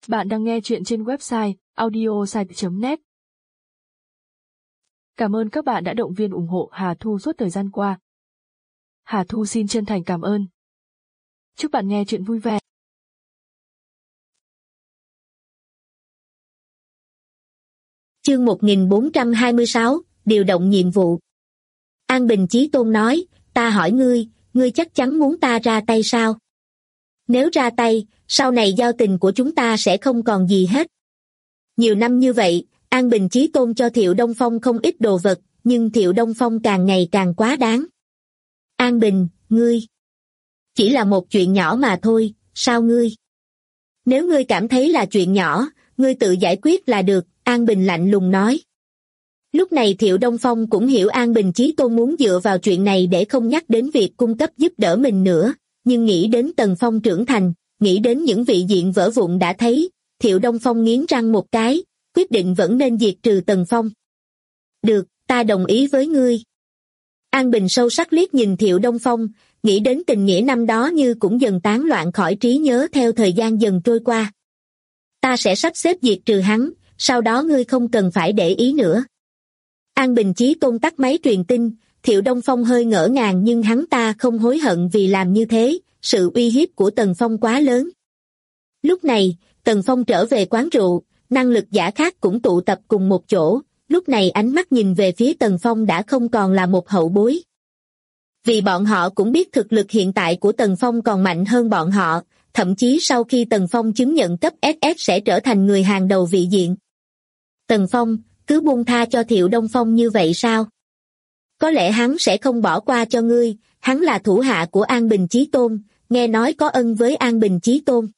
Bạn đang nghe chuyện trên website audiosite.net. Cảm ơn các bạn đã động viên ủng hộ Hà Thu suốt thời gian qua. Hà Thu xin chân thành cảm ơn. Chúc bạn nghe chuyện vui vẻ. Chương 1426, điều động nhiệm vụ. An Bình Chí Tôn nói, ta hỏi ngươi chắc chắn muốn ta ra tay sao? Nếu ra tay, sau này giao tình của chúng ta sẽ không còn gì hết. Nhiều năm như vậy, An Bình Chí Tôn cho Thiệu Đông Phong không ít đồ vật, nhưng Thiệu Đông Phong càng ngày càng quá đáng. An Bình, ngươi chỉ là một chuyện nhỏ mà thôi, sao ngươi? Nếu ngươi cảm thấy là chuyện nhỏ, ngươi tự giải quyết là được, An Bình lạnh lùng nói. Lúc này Thiệu Đông Phong cũng hiểu An Bình Chí Tôn muốn dựa vào chuyện này để không nhắc đến việc cung cấp giúp đỡ mình nữa, nhưng nghĩ đến Tần Phong trưởng thành, nghĩ đến những vị diện vỡ vụn đã thấy, Thiệu Đông Phong nghiến răng một cái, quyết định vẫn nên diệt trừ Tần Phong. Được, ta đồng ý với ngươi. An Bình sâu sắc liếc nhìn Thiệu Đông Phong, nghĩ đến tình nghĩa năm đó như cũng dần tán loạn khỏi trí nhớ theo thời gian dần trôi qua. Ta sẽ sắp xếp diệt trừ hắn, sau đó ngươi không cần phải để ý nữa. An Bình Chí Tôn tắt máy truyền tin, Thiệu Đông Phong hơi ngỡ ngàng nhưng hắn ta không hối hận vì làm như thế, sự uy hiếp của Tần Phong quá lớn. Lúc này, Tần Phong trở về quán rượu, năng lực giả khác cũng tụ tập cùng một chỗ, lúc này ánh mắt nhìn về phía Tần Phong đã không còn là một hậu bối. Vì bọn họ cũng biết thực lực hiện tại của Tần Phong còn mạnh hơn bọn họ, thậm chí sau khi Tần Phong chứng nhận cấp SS sẽ trở thành người hàng đầu vị diện. Tần Phong, cứ buông tha cho Thiệu Đông Phong như vậy sao? Có lẽ hắn sẽ không bỏ qua cho ngươi, hắn là thủ hạ của An Bình Chí Tôn, nghe nói có ân với An Bình Chí Tôn.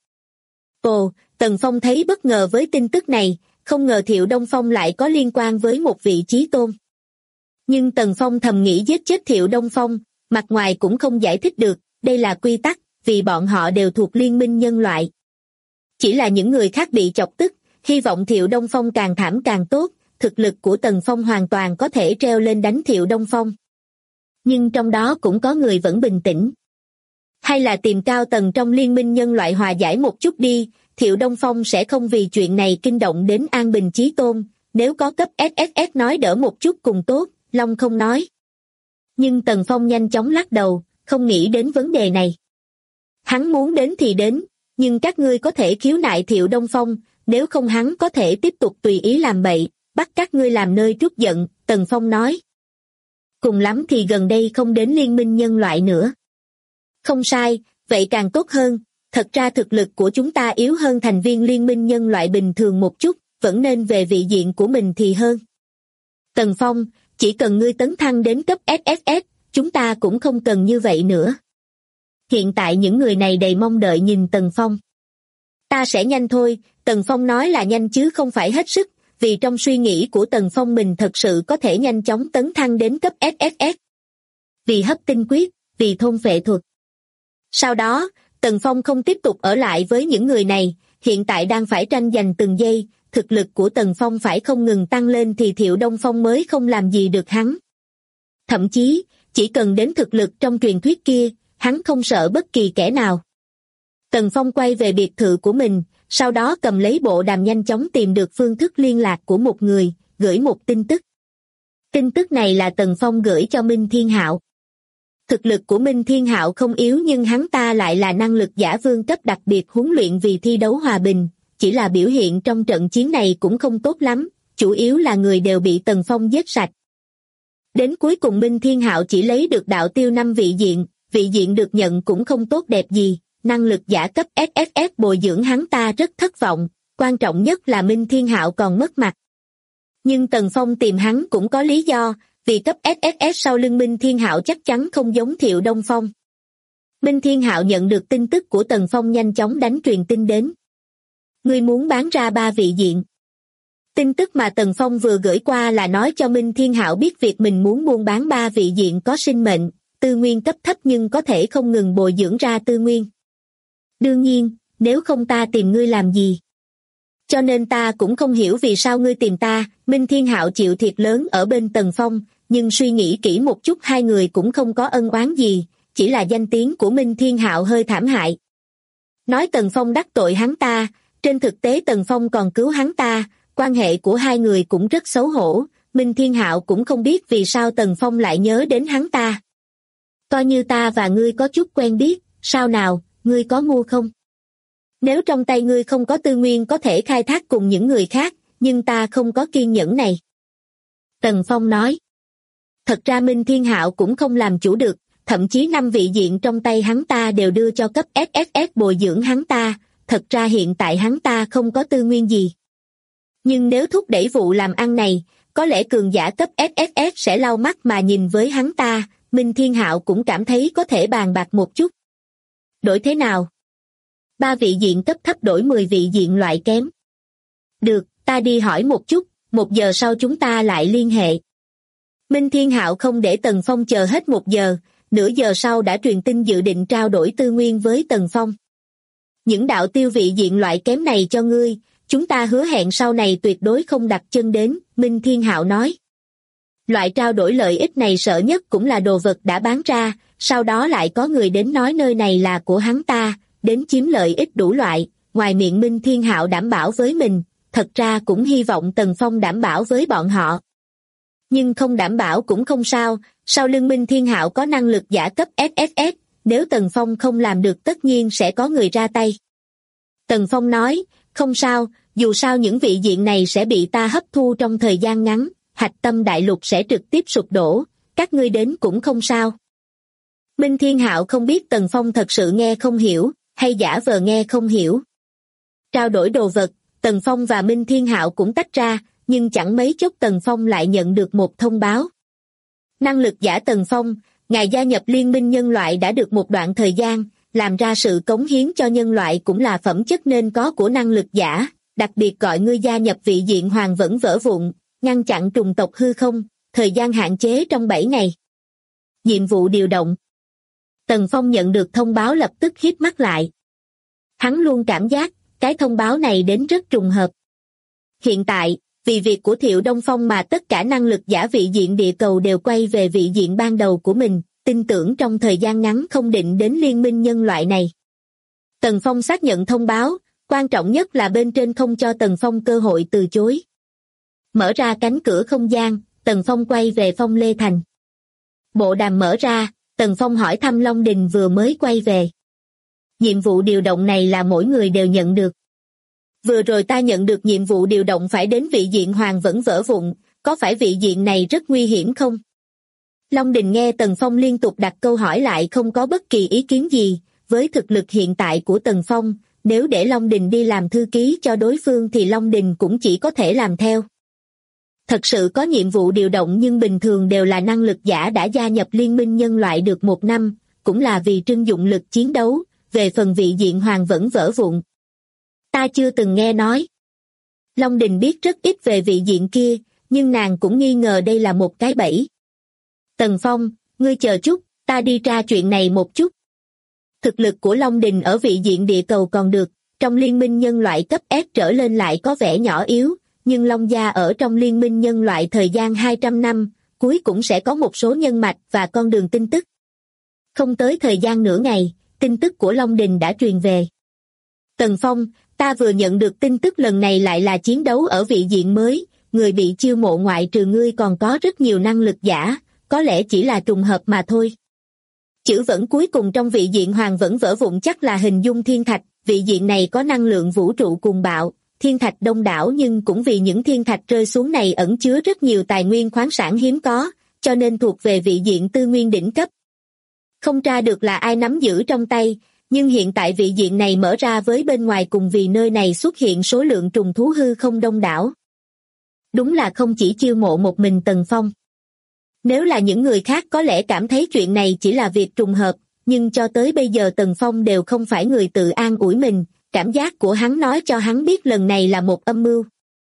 Ồ, Tần Phong thấy bất ngờ với tin tức này, không ngờ Thiệu Đông Phong lại có liên quan với một vị Chí Tôn. Nhưng Tần Phong thầm nghĩ giết chết Thiệu Đông Phong, mặt ngoài cũng không giải thích được, đây là quy tắc, vì bọn họ đều thuộc liên minh nhân loại. Chỉ là những người khác bị chọc tức, hy vọng Thiệu Đông Phong càng thảm càng tốt, thực lực của Tần Phong hoàn toàn có thể treo lên đánh Thiệu Đông Phong. Nhưng trong đó cũng có người vẫn bình tĩnh. Hay là tìm cao tầng trong liên minh nhân loại hòa giải một chút đi, Thiệu Đông Phong sẽ không vì chuyện này kinh động đến An Bình Chí Tôn, nếu có cấp SSS nói đỡ một chút cùng tốt, Long không nói. Nhưng Tần Phong nhanh chóng lắc đầu, không nghĩ đến vấn đề này. Hắn muốn đến thì đến, nhưng các ngươi có thể khiếu nại Thiệu Đông Phong, nếu không hắn có thể tiếp tục tùy ý làm bậy, bắt các ngươi làm nơi trút giận, Tần Phong nói. Cùng lắm thì gần đây không đến liên minh nhân loại nữa. Không sai, vậy càng tốt hơn, thật ra thực lực của chúng ta yếu hơn thành viên liên minh nhân loại bình thường một chút, vẫn nên về vị diện của mình thì hơn. Tần Phong, chỉ cần ngươi tấn thăng đến cấp SSS, chúng ta cũng không cần như vậy nữa. Hiện tại những người này đầy mong đợi nhìn Tần Phong. Ta sẽ nhanh thôi, Tần Phong nói là nhanh chứ không phải hết sức, vì trong suy nghĩ của Tần Phong mình thật sự có thể nhanh chóng tấn thăng đến cấp SSS. Vì hấp tinh quyết, vì thôn phệ thuật. Sau đó, Tần Phong không tiếp tục ở lại với những người này, hiện tại đang phải tranh giành từng giây, thực lực của Tần Phong phải không ngừng tăng lên thì Thiệu Đông Phong mới không làm gì được hắn. Thậm chí, chỉ cần đến thực lực trong truyền thuyết kia, hắn không sợ bất kỳ kẻ nào. Tần Phong quay về biệt thự của mình, sau đó cầm lấy bộ đàm nhanh chóng tìm được phương thức liên lạc của một người, gửi một tin tức. Tin tức này là Tần Phong gửi cho Minh Thiên Hạo. Thực lực của Minh Thiên Hạo không yếu nhưng hắn ta lại là năng lực giả vương cấp đặc biệt huấn luyện vì thi đấu hòa bình, chỉ là biểu hiện trong trận chiến này cũng không tốt lắm, chủ yếu là người đều bị Tần Phong giết sạch. Đến cuối cùng Minh Thiên Hạo chỉ lấy được đạo tiêu 5 vị diện được nhận cũng không tốt đẹp gì, năng lực giả cấp SSS bồi dưỡng hắn ta rất thất vọng, quan trọng nhất là Minh Thiên Hạo còn mất mặt. Nhưng Tần Phong tìm hắn cũng có lý do, vì cấp SSS sau lưng Minh Thiên Hạo chắc chắn không giống Thiệu Đông Phong. Minh Thiên Hạo nhận được tin tức của Tần Phong nhanh chóng đánh truyền tin đến. Ngươi muốn bán ra 3 vị diện. Tin tức mà Tần Phong vừa gửi qua là nói cho Minh Thiên Hạo biết việc mình muốn buôn bán 3 vị diện có sinh mệnh, tư nguyên cấp thấp nhưng có thể không ngừng bồi dưỡng ra tư nguyên. Đương nhiên, nếu không ta tìm ngươi làm gì? Cho nên ta cũng không hiểu vì sao ngươi tìm ta, Minh Thiên Hạo chịu thiệt lớn ở bên Tần Phong, nhưng suy nghĩ kỹ một chút hai người cũng không có ân oán gì, chỉ là danh tiếng của Minh Thiên Hạo hơi thảm hại. Nói Tần Phong đắc tội hắn ta, Trên thực tế Tần Phong còn cứu hắn ta, quan hệ của hai người cũng rất xấu hổ, Minh Thiên Hạo cũng không biết vì sao Tần Phong lại nhớ đến hắn ta. Coi như ta và ngươi có chút quen biết, sao nào, ngươi có ngu không? Nếu trong tay ngươi không có tư nguyên có thể khai thác cùng những người khác, nhưng ta không có kiên nhẫn này. Tần Phong nói. Thật ra Minh Thiên Hạo cũng không làm chủ được, thậm chí 5 vị diện trong tay hắn ta đều đưa cho cấp SSS bồi dưỡng hắn ta, thật ra hiện tại hắn ta không có tư nguyên gì. Nhưng nếu thúc đẩy vụ làm ăn này, có lẽ cường giả cấp SSS sẽ lau mắt mà nhìn với hắn ta, Minh Thiên Hạo cũng cảm thấy có thể bàn bạc một chút. Đổi thế nào? 3 vị diện cấp thấp đổi 10 vị diện loại kém. Được, ta đi hỏi một chút, 1 giờ sau chúng ta lại liên hệ. Minh Thiên Hạo không để Tần Phong chờ hết 1 giờ, nửa giờ sau đã truyền tin dự định trao đổi tư nguyên với Tần Phong. Những đạo tiêu vị diện loại kém này cho ngươi, chúng ta hứa hẹn sau này tuyệt đối không đặt chân đến, Minh Thiên Hạo nói. Loại trao đổi lợi ích này sợ nhất cũng là đồ vật đã bán ra, sau đó lại có người đến nói nơi này là của hắn ta, đến chiếm lợi ích đủ loại, ngoài miệng Minh Thiên Hạo đảm bảo với mình, thật ra cũng hy vọng Tần Phong đảm bảo với bọn họ. Nhưng không đảm bảo cũng không sao, sau lưng Minh Thiên Hạo có năng lực giả cấp SSS, nếu Tần Phong không làm được tất nhiên sẽ có người ra tay. Tần Phong nói, không sao, dù sao những vị diện này sẽ bị ta hấp thu trong thời gian ngắn, Hạch Tâm Đại Lục sẽ trực tiếp sụp đổ, các ngươi đến cũng không sao. Minh Thiên Hạo không biết Tần Phong thật sự nghe không hiểu, hay giả vờ nghe không hiểu. Trao đổi đồ vật, Tần Phong và Minh Thiên Hạo cũng tách ra, nhưng chẳng mấy chốc Tần Phong lại nhận được một thông báo. Năng lực giả Tần Phong, ngài gia nhập Liên minh nhân loại đã được một đoạn thời gian, làm ra sự cống hiến cho nhân loại cũng là phẩm chất nên có của năng lực giả, đặc biệt gọi ngươi gia nhập vị diện Hoàng Vẫn Vỡ Vụn, ngăn chặn trùng tộc hư không, thời gian hạn chế trong 7 ngày. Nhiệm vụ điều động. Tần Phong nhận được thông báo lập tức híp mắt lại. Hắn luôn cảm giác, cái thông báo này đến rất trùng hợp. Hiện tại, vì việc của Thiệu Đông Phong mà tất cả năng lực giả vị diện địa cầu đều quay về vị diện ban đầu của mình, tin tưởng trong thời gian ngắn không định đến liên minh nhân loại này. Tần Phong xác nhận thông báo, quan trọng nhất là bên trên không cho Tần Phong cơ hội từ chối. Mở ra cánh cửa không gian, Tần Phong quay về Phong Lê Thành. Bộ đàm mở ra, Tần Phong hỏi thăm Long Đình vừa mới quay về. Nhiệm vụ điều động này là mỗi người đều nhận được. Vừa rồi ta nhận được nhiệm vụ điều động phải đến vị diện Hoàng Vẫn Vỡ Vụn, có phải vị diện này rất nguy hiểm không? Long Đình nghe Tần Phong liên tục đặt câu hỏi lại không có bất kỳ ý kiến gì, với thực lực hiện tại của Tần Phong, nếu để Long Đình đi làm thư ký cho đối phương thì Long Đình cũng chỉ có thể làm theo. Thật sự có nhiệm vụ điều động nhưng bình thường đều là năng lực giả đã gia nhập Liên minh nhân loại được 1 năm, cũng là vì trưng dụng lực chiến đấu, về phần vị diện Hoàng Vẫn Vỡ Vụn. Ta chưa từng nghe nói. Long Đình biết rất ít về vị diện kia, nhưng nàng cũng nghi ngờ đây là một cái bẫy. Tần Phong, ngươi chờ chút, ta đi tra chuyện này một chút. Thực lực của Long Đình ở vị diện địa cầu còn được, trong liên minh nhân loại cấp S trở lên lại có vẻ nhỏ yếu, nhưng Long gia ở trong liên minh nhân loại thời gian 200 năm, cuối cũng sẽ có một số nhân mạch và con đường tin tức. Không tới thời gian nửa ngày, tin tức của Long Đình đã truyền về. Tần Phong, ta vừa nhận được tin tức lần này lại là chiến đấu ở vị diện mới, người bị chiêu mộ ngoại trừ ngươi còn có rất nhiều năng lực giả, có lẽ chỉ là trùng hợp mà thôi. Chữ vẫn cuối cùng trong vị diện Hoàng Vẫn Vỡ Vụn chắc là hình dung thiên thạch, vị diện này có năng lượng vũ trụ cuồng bạo, thiên thạch đông đảo nhưng cũng vì những thiên thạch rơi xuống này ẩn chứa rất nhiều tài nguyên khoáng sản hiếm có, cho nên thuộc về vị diện tư nguyên đỉnh cấp. Không tra được là ai nắm giữ trong tay, nhưng hiện tại vị diện này mở ra với bên ngoài cùng vì nơi này xuất hiện số lượng trùng thú hư không đông đảo. Đúng là không chỉ chiêu mộ một mình Tần Phong. Nếu là những người khác có lẽ cảm thấy chuyện này chỉ là việc trùng hợp, nhưng cho tới bây giờ Tần Phong đều không phải người tự an ủi mình, cảm giác của hắn nói cho hắn biết lần này là một âm mưu.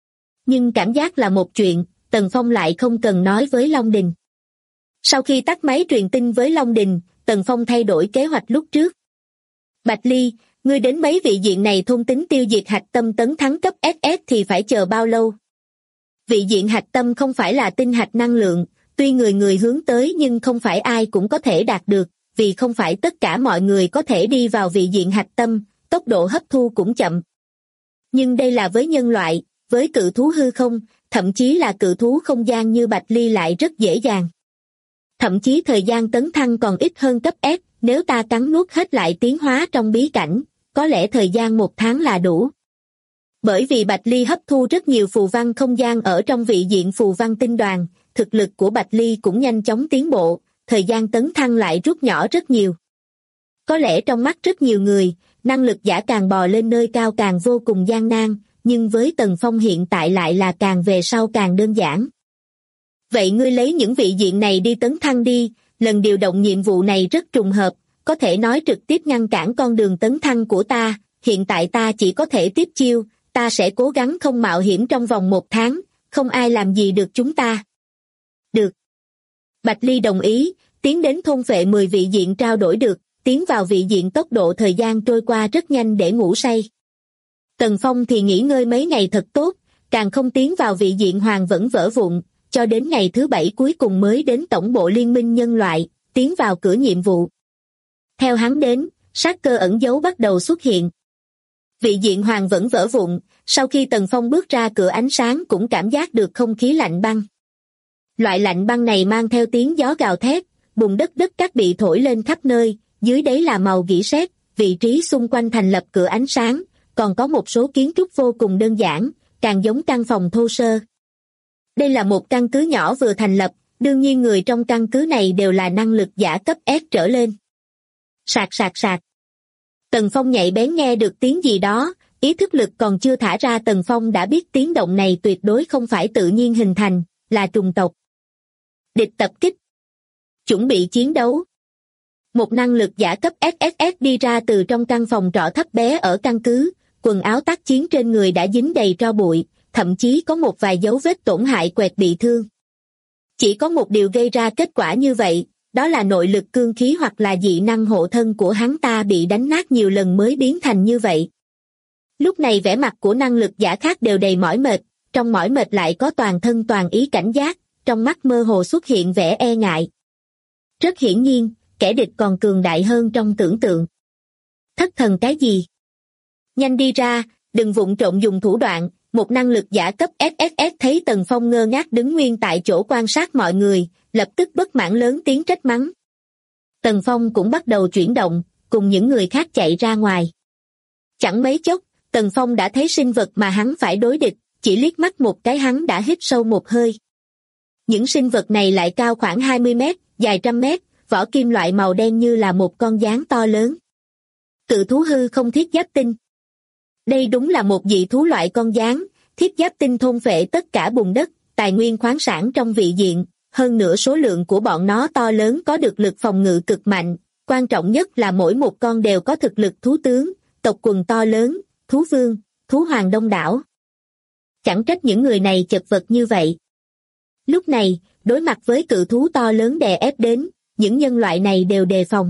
Nhưng cảm giác là một chuyện, Tần Phong lại không cần nói với Long Đình. Sau khi tắt máy truyền tin với Long Đình, Tần Phong thay đổi kế hoạch lúc trước. Bạch Ly, ngươi đến mấy vị diện này thôn tính tiêu diệt Hạch Tâm tấn thắng cấp SS thì phải chờ bao lâu? Vị diện Hạch Tâm không phải là tinh hạch năng lượng, tuy người người hướng tới nhưng không phải ai cũng có thể đạt được, vì không phải tất cả mọi người có thể đi vào vị diện Hạch Tâm, tốc độ hấp thu cũng chậm. Nhưng đây là với nhân loại, với cự thú hư không, thậm chí là cự thú không gian như Bạch Ly lại rất dễ dàng. Thậm chí thời gian tấn thăng còn ít hơn cấp S, nếu ta cắn nuốt hết lại tiến hóa trong bí cảnh, có lẽ thời gian 1 tháng là đủ. Bởi vì Bạch Ly hấp thu rất nhiều phù văn không gian ở trong vị diện phù văn tinh đoàn, thực lực của Bạch Ly cũng nhanh chóng tiến bộ, thời gian tấn thăng lại rút nhỏ rất nhiều. Có lẽ trong mắt rất nhiều người, năng lực giả càng bò lên nơi cao càng vô cùng gian nan, nhưng với Tần Phong hiện tại lại là càng về sau càng đơn giản. Vậy ngươi lấy những vị diện này đi tấn thăng đi, lần điều động nhiệm vụ này rất trùng hợp, có thể nói trực tiếp ngăn cản con đường tấn thăng của ta, hiện tại ta chỉ có thể tiếp chiêu, ta sẽ cố gắng không mạo hiểm trong vòng 1 tháng, không ai làm gì được chúng ta. Được. Bạch Ly đồng ý, tiến đến thôn vệ 10 vị diện trao đổi được, tiến vào vị diện tốc độ thời gian trôi qua rất nhanh để ngủ say. Tần Phong thì nghỉ ngơi mấy ngày thật tốt, càng không tiến vào vị diện hoàng vẫn vỡ vụn, cho đến ngày thứ 7 cuối cùng mới đến tổng bộ liên minh nhân loại, tiến vào cửa nhiệm vụ. Theo hắn đến, sát cơ ẩn giấu bắt đầu xuất hiện. Vị diện hoàng vẫn vỡ vụn, sau khi Tần Phong bước ra cửa ánh sáng cũng cảm giác được không khí lạnh băng. Loại lạnh băng này mang theo tiếng gió gào thét, bùn đất cát bị thổi lên khắp nơi, dưới đáy là màu gỉ sét, vị trí xung quanh thành lập cửa ánh sáng, còn có một số kiến trúc vô cùng đơn giản, càng giống căn phòng thô sơ. Đây là một căn cứ nhỏ vừa thành lập, đương nhiên người trong căn cứ này đều là năng lực giả cấp S trở lên. Sạc sạc sạc. Tần Phong nhạy bén nghe được tiếng gì đó, ý thức lực còn chưa thả ra Tần Phong đã biết tiếng động này tuyệt đối không phải tự nhiên hình thành, là trùng tộc. Địch tập kích. Chuẩn bị chiến đấu. Một năng lực giả cấp SSS đi ra từ trong căn phòng trọ thấp bé ở căn cứ, quần áo tác chiến trên người đã dính đầy tro bụi, thậm chí có một vài dấu vết tổn hại quẹt bị thương. Chỉ có một điều gây ra kết quả như vậy, đó là nội lực cương khí hoặc là dị năng hộ thân của hắn ta bị đánh nát nhiều lần mới biến thành như vậy. Lúc này vẻ mặt của năng lực giả khác đều đầy mỏi mệt, trong mỏi mệt lại có toàn thân toàn ý cảnh giác, trong mắt mơ hồ xuất hiện vẻ e ngại. Rất hiển nhiên, kẻ địch còn cường đại hơn trong tưởng tượng. Thất thần cái gì? Nhanh đi ra, đừng vụng trộm dùng thủ đoạn. Một năng lực giả cấp SSS thấy Tần Phong ngơ ngác đứng nguyên tại chỗ quan sát mọi người, lập tức bất mãn lớn tiếng trách mắng. Tần Phong cũng bắt đầu chuyển động, cùng những người khác chạy ra ngoài. Chẳng mấy chốc, Tần Phong đã thấy sinh vật mà hắn phải đối địch, chỉ liếc mắt một cái hắn đã hít sâu một hơi. Những sinh vật này lại cao khoảng 20 mét, dài trăm mét, vỏ kim loại màu đen như là một con gián to lớn. Cự thú hư không thiết giáp tinh. Đây đúng là một dị thú loại con gián, thiết giáp tinh thôn phệ tất cả bùn đất, tài nguyên khoáng sản trong vị diện, hơn nữa số lượng của bọn nó to lớn có được lực phòng ngự cực mạnh, quan trọng nhất là mỗi một con đều có thực lực thú tướng, tộc quần to lớn, thú vương, thú hoàng đông đảo. Chẳng trách những người này chật vật như vậy. Lúc này, đối mặt với cự thú to lớn đè ép đến, những nhân loại này đều đề phòng.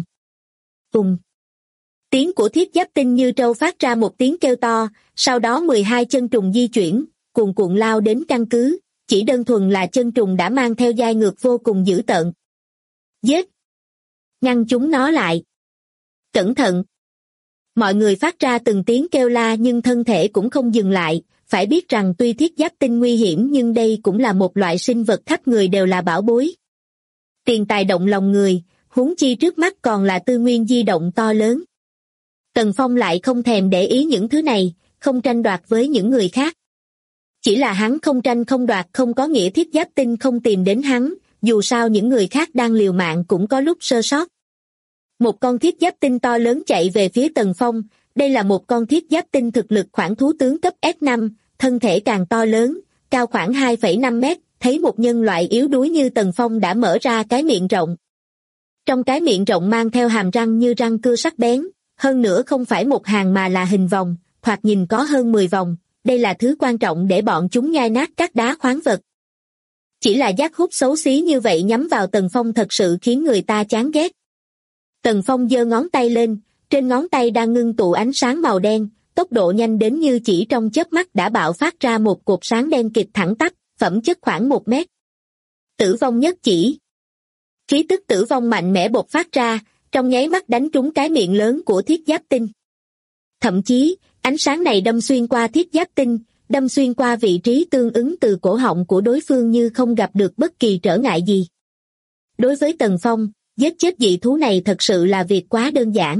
Tiếng của thiết giáp tinh như trâu phát ra một tiếng kêu to, sau đó 12 chân trùng di chuyển, cuồn cuộn lao đến căn cứ, chỉ đơn thuần là chân trùng đã mang theo dai ngược vô cùng dữ tợn. Giết! Ngăn chúng nó lại! Cẩn thận! Mọi người phát ra từng tiếng kêu la nhưng thân thể cũng không dừng lại, phải biết rằng tuy thiết giáp tinh nguy hiểm nhưng đây cũng là một loại sinh vật khắp người đều là bảo bối. Tiền tài động lòng người, huống chi trước mắt còn là tư nguyên di động to lớn. Tần Phong lại không thèm để ý những thứ này, không tranh đoạt với những người khác. Chỉ là hắn không tranh không đoạt không có nghĩa thiết giáp tinh không tìm đến hắn, dù sao những người khác đang liều mạng cũng có lúc sơ sót. Một con thiết giáp tinh to lớn chạy về phía Tần Phong, đây là một con thiết giáp tinh thực lực khoảng thú tướng cấp S5, thân thể càng to lớn, cao khoảng 2,5 mét, thấy một nhân loại yếu đuối như Tần Phong đã mở ra cái miệng rộng. Trong cái miệng rộng mang theo hàm răng như răng cưa sắc bén, hơn nữa không phải một hàng mà là hình vòng, thoạt nhìn có hơn 10 vòng, đây là thứ quan trọng để bọn chúng nhai nát các đá khoáng vật. Chỉ là giác hút xấu xí như vậy nhắm vào Tần Phong thật sự khiến người ta chán ghét. Tần Phong giơ ngón tay lên, trên ngón tay đang ngưng tụ ánh sáng màu đen, tốc độ nhanh đến như chỉ trong chớp mắt đã bạo phát ra một cột sáng đen kịt thẳng tắp, phẩm chất khoảng 1 mét. Tử vong nhất chỉ. Khí tức tử vong mạnh mẽ bộc phát ra, trong nháy mắt đánh trúng cái miệng lớn của thiết giáp tinh. Thậm chí, Ánh sáng này đâm xuyên qua thiết giáp tinh, đâm xuyên qua vị trí tương ứng từ cổ họng của đối phương như không gặp được bất kỳ trở ngại gì. Đối với Tần Phong, giết chết dị thú này thật sự là việc quá đơn giản.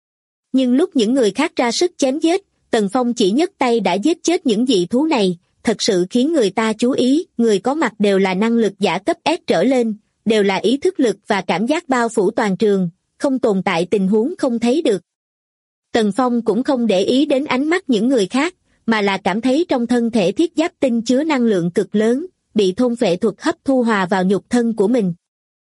Nhưng lúc những người khác ra sức chém giết, Tần Phong chỉ nhấc tay đã giết chết những dị thú này, thật sự khiến người ta chú ý. Người có mặt đều là năng lực giả cấp S trở lên, đều là ý thức lực và cảm giác bao phủ toàn trường, không tồn tại tình huống không thấy được. Tần Phong cũng không để ý đến ánh mắt những người khác, mà là cảm thấy trong thân thể thiết giáp tinh chứa năng lượng cực lớn, bị thôn phệ thuật hấp thu hòa vào nhục thân của mình.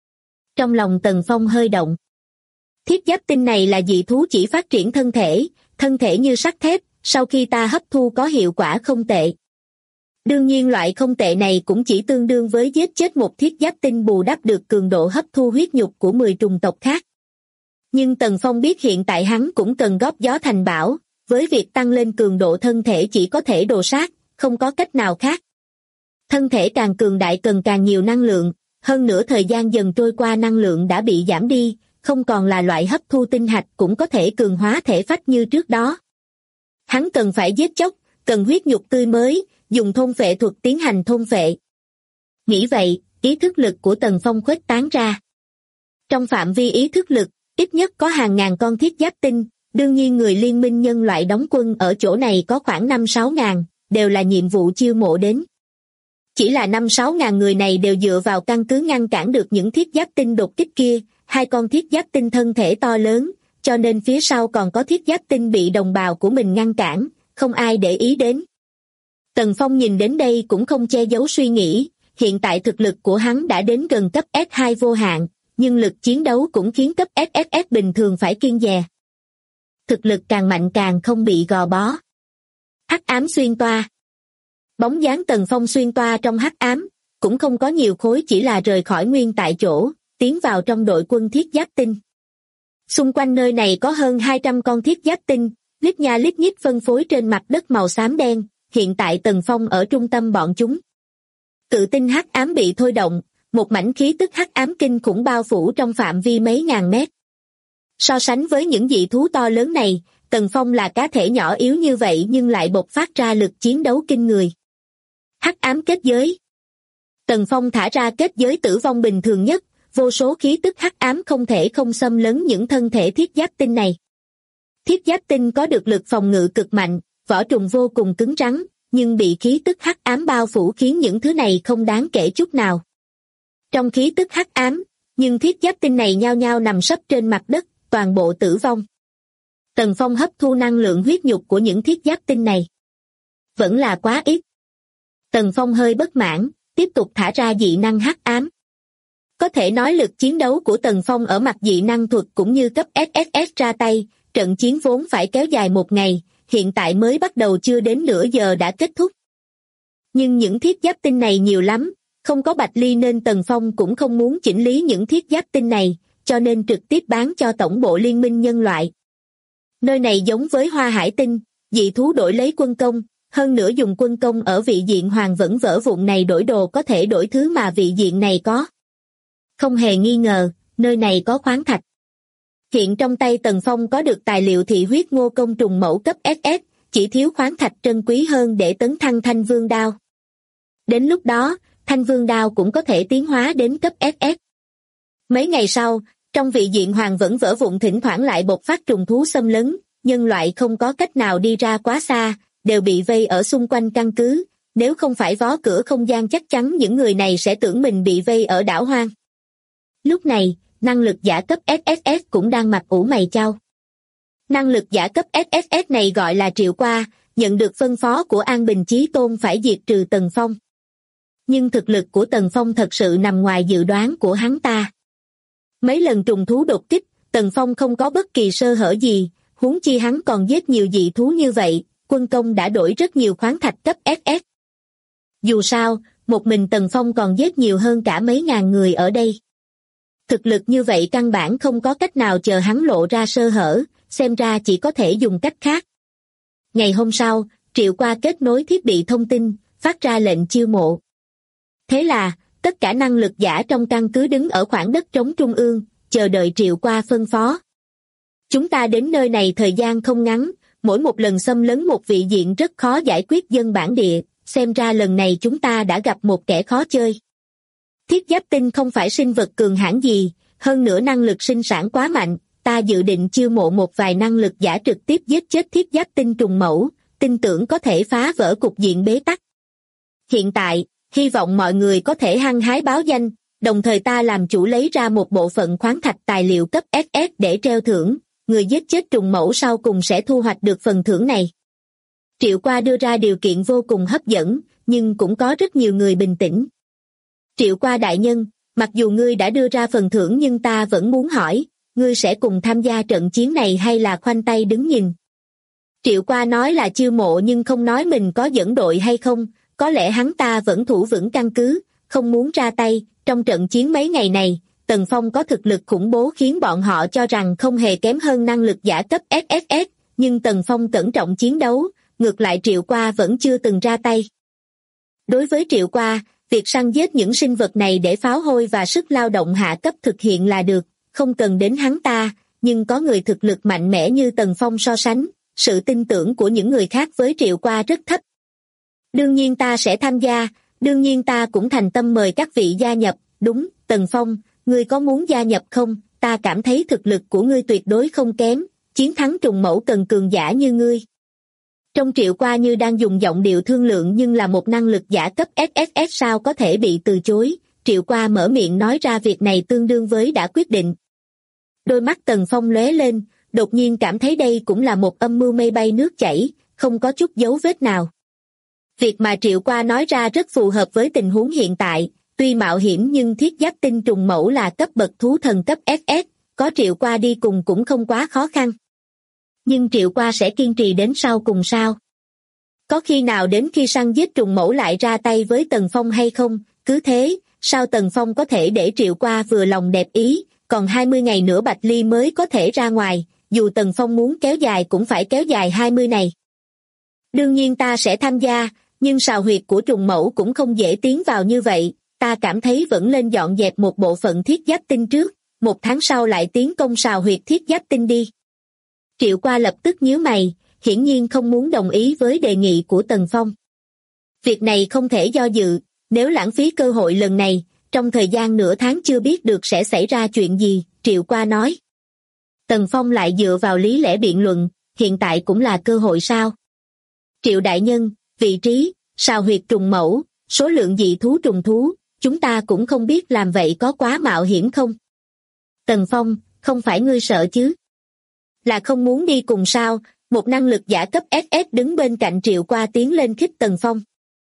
Trong lòng Tần Phong hơi động. Thiết giáp tinh này là dị thú chỉ phát triển thân thể như sắt thép, sau khi ta hấp thu có hiệu quả không tệ. Đương nhiên loại không tệ này cũng chỉ tương đương với giết chết một thiết giáp tinh bù đắp được cường độ hấp thu huyết nhục của 10 trùng tộc khác. Nhưng Tần Phong biết hiện tại hắn cũng cần góp gió thành bão, với việc tăng lên cường độ thân thể chỉ có thể đồ sát, không có cách nào khác. Thân thể càng cường đại cần càng nhiều năng lượng, hơn nữa thời gian dần trôi qua năng lượng đã bị giảm đi, không còn là loại hấp thu tinh hạch cũng có thể cường hóa thể phách như trước đó. Hắn cần phải giết chóc, cần huyết nhục tươi mới, dùng thôn phệ thuật tiến hành thôn phệ. Nghĩ vậy, ý thức lực của Tần Phong khuếch tán ra. Trong phạm vi ý thức lực, ít nhất có hàng ngàn con thiết giáp tinh, đương nhiên người liên minh nhân loại đóng quân ở chỗ này có khoảng 5-6 ngàn, đều là nhiệm vụ chiêu mộ đến. Chỉ là 5-6 ngàn người này đều dựa vào căn cứ ngăn cản được những thiết giáp tinh đột kích kia, 2 con thiết giáp tinh thân thể to lớn, cho nên phía sau còn có thiết giáp tinh bị đồng bào của mình ngăn cản, không ai để ý đến. Tần Phong nhìn đến đây cũng không che giấu suy nghĩ, hiện tại thực lực của hắn đã đến gần cấp S2 vô hạn, nhưng lực chiến đấu cũng khiến cấp SSS bình thường phải kiêng dè. Thực lực càng mạnh càng không bị gò bó. Hắc ám xuyên toa. Bóng dáng Tần Phong xuyên toa trong hắc ám, cũng không có nhiều khối, chỉ là rời khỏi nguyên tại chỗ, tiến vào trong đội quân thiết giáp tinh. Xung quanh nơi này có hơn 200 con thiết giáp tinh, lít nha lít nhít phân phối trên mặt đất màu xám đen, hiện tại Tần Phong ở trung tâm bọn chúng. Cự tinh hắc ám bị thôi động, một mảnh khí tức hắc ám kinh khủng bao phủ trong phạm vi mấy ngàn mét. So sánh với những dị thú to lớn này, Tần Phong là cá thể nhỏ yếu như vậy nhưng lại bộc phát ra lực chiến đấu kinh người. Hắc ám kết giới. Tần Phong thả ra kết giới tử vong bình thường nhất, vô số khí tức hắc ám không thể không xâm lấn những thân thể thiết giáp tinh này. Thiết giáp tinh có được lực phòng ngự cực mạnh, vỏ trùng vô cùng cứng rắn, nhưng bị khí tức hắc ám bao phủ khiến những thứ này không đáng kể chút nào. Trong khí tức hắc ám, nhưng thiết giáp tinh này nhao nhao nằm sấp trên mặt đất, toàn bộ tử vong. Tần Phong hấp thu năng lượng huyết nhục của những thiết giáp tinh này. Vẫn là quá ít. Tần Phong hơi bất mãn, tiếp tục thả ra dị năng hắc ám. Có thể nói lực chiến đấu của Tần Phong ở mặt dị năng thuật cũng như cấp SSS ra tay, trận chiến vốn phải kéo dài 1 ngày, hiện tại mới bắt đầu chưa đến nửa giờ đã kết thúc. Nhưng những thiết giáp tinh này nhiều lắm, không có Bạch Ly nên Tần Phong cũng không muốn chỉnh lý những thiết giáp tinh này, cho nên trực tiếp bán cho tổng bộ liên minh nhân loại. Nơi này giống với Hoa Hải Tinh, dị thú đổi lấy quân công, hơn nữa dùng quân công ở vị diện hoàng vẫn vỡ vụn này đổi đồ có thể đổi thứ mà vị diện này có. Không hề nghi ngờ, nơi này có khoáng thạch. Hiện trong tay Tần Phong có được tài liệu thị huyết ngô công trùng mẫu cấp SS, chỉ thiếu khoáng thạch trân quý hơn để tấn thăng Thanh Vương Đao. Đến lúc đó, Thanh Vương Đao cũng có thể tiến hóa đến cấp SS. Mấy ngày sau, trong vị diện hoàng vẫn vỡ vụn thỉnh thoảng lại bộc phát trùng thú xâm lấn, nhân loại không có cách nào đi ra quá xa, đều bị vây ở xung quanh căn cứ, nếu không phải vó cửa không gian chắc chắn những người này sẽ tưởng mình bị vây ở đảo hoang. Lúc này, năng lực giả cấp SSS cũng đang mặt ủ mày chau. Năng lực giả cấp SSS này gọi là Triệu Qua, nhận được phân phó của An Bình Chí Tôn phải diệt trừ Tần Phong. Nhưng thực lực của Tần Phong thật sự nằm ngoài dự đoán của hắn ta. Mấy lần trùng thú đột kích, Tần Phong không có bất kỳ sơ hở gì, huống chi hắn còn giết nhiều dị thú như vậy, quân công đã đổi rất nhiều khoáng thạch cấp SS. Dù sao, một mình Tần Phong còn giết nhiều hơn cả mấy ngàn người ở đây. Thực lực như vậy căn bản không có cách nào chờ hắn lộ ra sơ hở, xem ra chỉ có thể dùng cách khác. Ngày hôm sau, Triệu Qua kết nối thiết bị thông tin, phát ra lệnh chiêu mộ. Thế là, tất cả năng lực giả trong căn cứ đứng ở khoảng đất trống trung ương, chờ đợi Triệu Qua phân phó. Chúng ta đến nơi này thời gian không ngắn, mỗi một lần xâm lấn một vị diện rất khó giải quyết dân bản địa, xem ra lần này chúng ta đã gặp một kẻ khó chơi. Thiết giáp tinh không phải sinh vật cường hãn gì, hơn nữa năng lực sinh sản quá mạnh, ta dự định chiêu mộ một vài năng lực giả trực tiếp giết chết thiết giáp tinh trùng mẫu, tin tưởng có thể phá vỡ cục diện bế tắc. Hiện tại, hy vọng mọi người có thể hăng hái báo danh, đồng thời ta làm chủ lấy ra một bộ phận khoáng thạch tài liệu cấp SS để treo thưởng, người giết chết trùng mẫu sau cùng sẽ thu hoạch được phần thưởng này. Triệu Qua đưa ra điều kiện vô cùng hấp dẫn, nhưng cũng có rất nhiều người bình tĩnh. Triệu Qua đại nhân, mặc dù ngươi đã đưa ra phần thưởng nhưng ta vẫn muốn hỏi, ngươi sẽ cùng tham gia trận chiến này hay là khoanh tay đứng nhìn? Triệu Qua nói là chiêu mộ nhưng không nói mình có dẫn đội hay không, có lẽ hắn ta vẫn thủ vững căn cứ, không muốn ra tay. Trong trận chiến mấy ngày này, Tần Phong có thực lực khủng bố khiến bọn họ cho rằng không hề kém hơn năng lực giả cấp SSS, nhưng Tần Phong cẩn trọng chiến đấu, ngược lại Triệu Qua vẫn chưa từng ra tay. Đối với Triệu Qua, việc săn giết những sinh vật này để pháo hôi và sức lao động hạ cấp thực hiện là được, không cần đến hắn ta, nhưng có người thực lực mạnh mẽ như Tần Phong so sánh, sự tin tưởng của những người khác với Triệu Qua rất thấp. Đương nhiên ta sẽ tham gia, đương nhiên ta cũng thành tâm mời các vị gia nhập, đúng, Tần Phong, ngươi có muốn gia nhập không? Ta cảm thấy thực lực của ngươi tuyệt đối không kém, chiến thắng trùng mẫu cần cường giả như ngươi. Trong Triệu Qua như đang dùng giọng điệu thương lượng nhưng là một năng lực giả cấp SSS sao có thể bị từ chối, Triệu Qua mở miệng nói ra việc này tương đương với đã quyết định. Đôi mắt Tần Phong lóe lên, đột nhiên cảm thấy đây cũng là một âm mưu mây bay nước chảy, không có chút dấu vết nào. Việc mà Triệu Qua nói ra rất phù hợp với tình huống hiện tại, tuy mạo hiểm nhưng thiết giáp tinh trùng mẫu là cấp bậc thú thần cấp SS, có Triệu Qua đi cùng cũng không quá khó khăn. Nhưng Triệu Qua sẽ kiên trì đến sau cùng sao? Có khi nào đến khi săn giết trùng mẫu lại ra tay với Tần Phong hay không? Cứ thế, sao Tần Phong có thể để Triệu Qua vừa lòng đẹp ý, còn 20 ngày nữa Bạch Ly mới có thể ra ngoài, dù Tần Phong muốn kéo dài cũng phải kéo dài 20 này. Đương nhiên ta sẽ tham gia, nhưng sào huyệt của trùng mẫu cũng không dễ tiến vào như vậy, ta cảm thấy vẫn nên dọn dẹp một bộ phận thiết giáp tinh trước, 1 tháng sau lại tiến công sào huyệt thiết giáp tinh đi. Triệu Qua lập tức nhíu mày, hiển nhiên không muốn đồng ý với đề nghị của Tần Phong. Việc này không thể do dự, nếu lãng phí cơ hội lần này, trong thời gian nửa tháng chưa biết được sẽ xảy ra chuyện gì, Triệu Qua nói. Tần Phong lại dựa vào lý lẽ biện luận, hiện tại cũng là cơ hội sao? Triệu đại nhân, vị trí, sào huyệt trùng mẫu, số lượng dị thú trùng thú, chúng ta cũng không biết làm vậy có quá mạo hiểm không? Tần Phong, không phải ngươi sợ chứ? Là không muốn đi cùng sao? Một năng lực giả cấp SS đứng bên cạnh Triệu Qua tiến lên khích Tần Phong.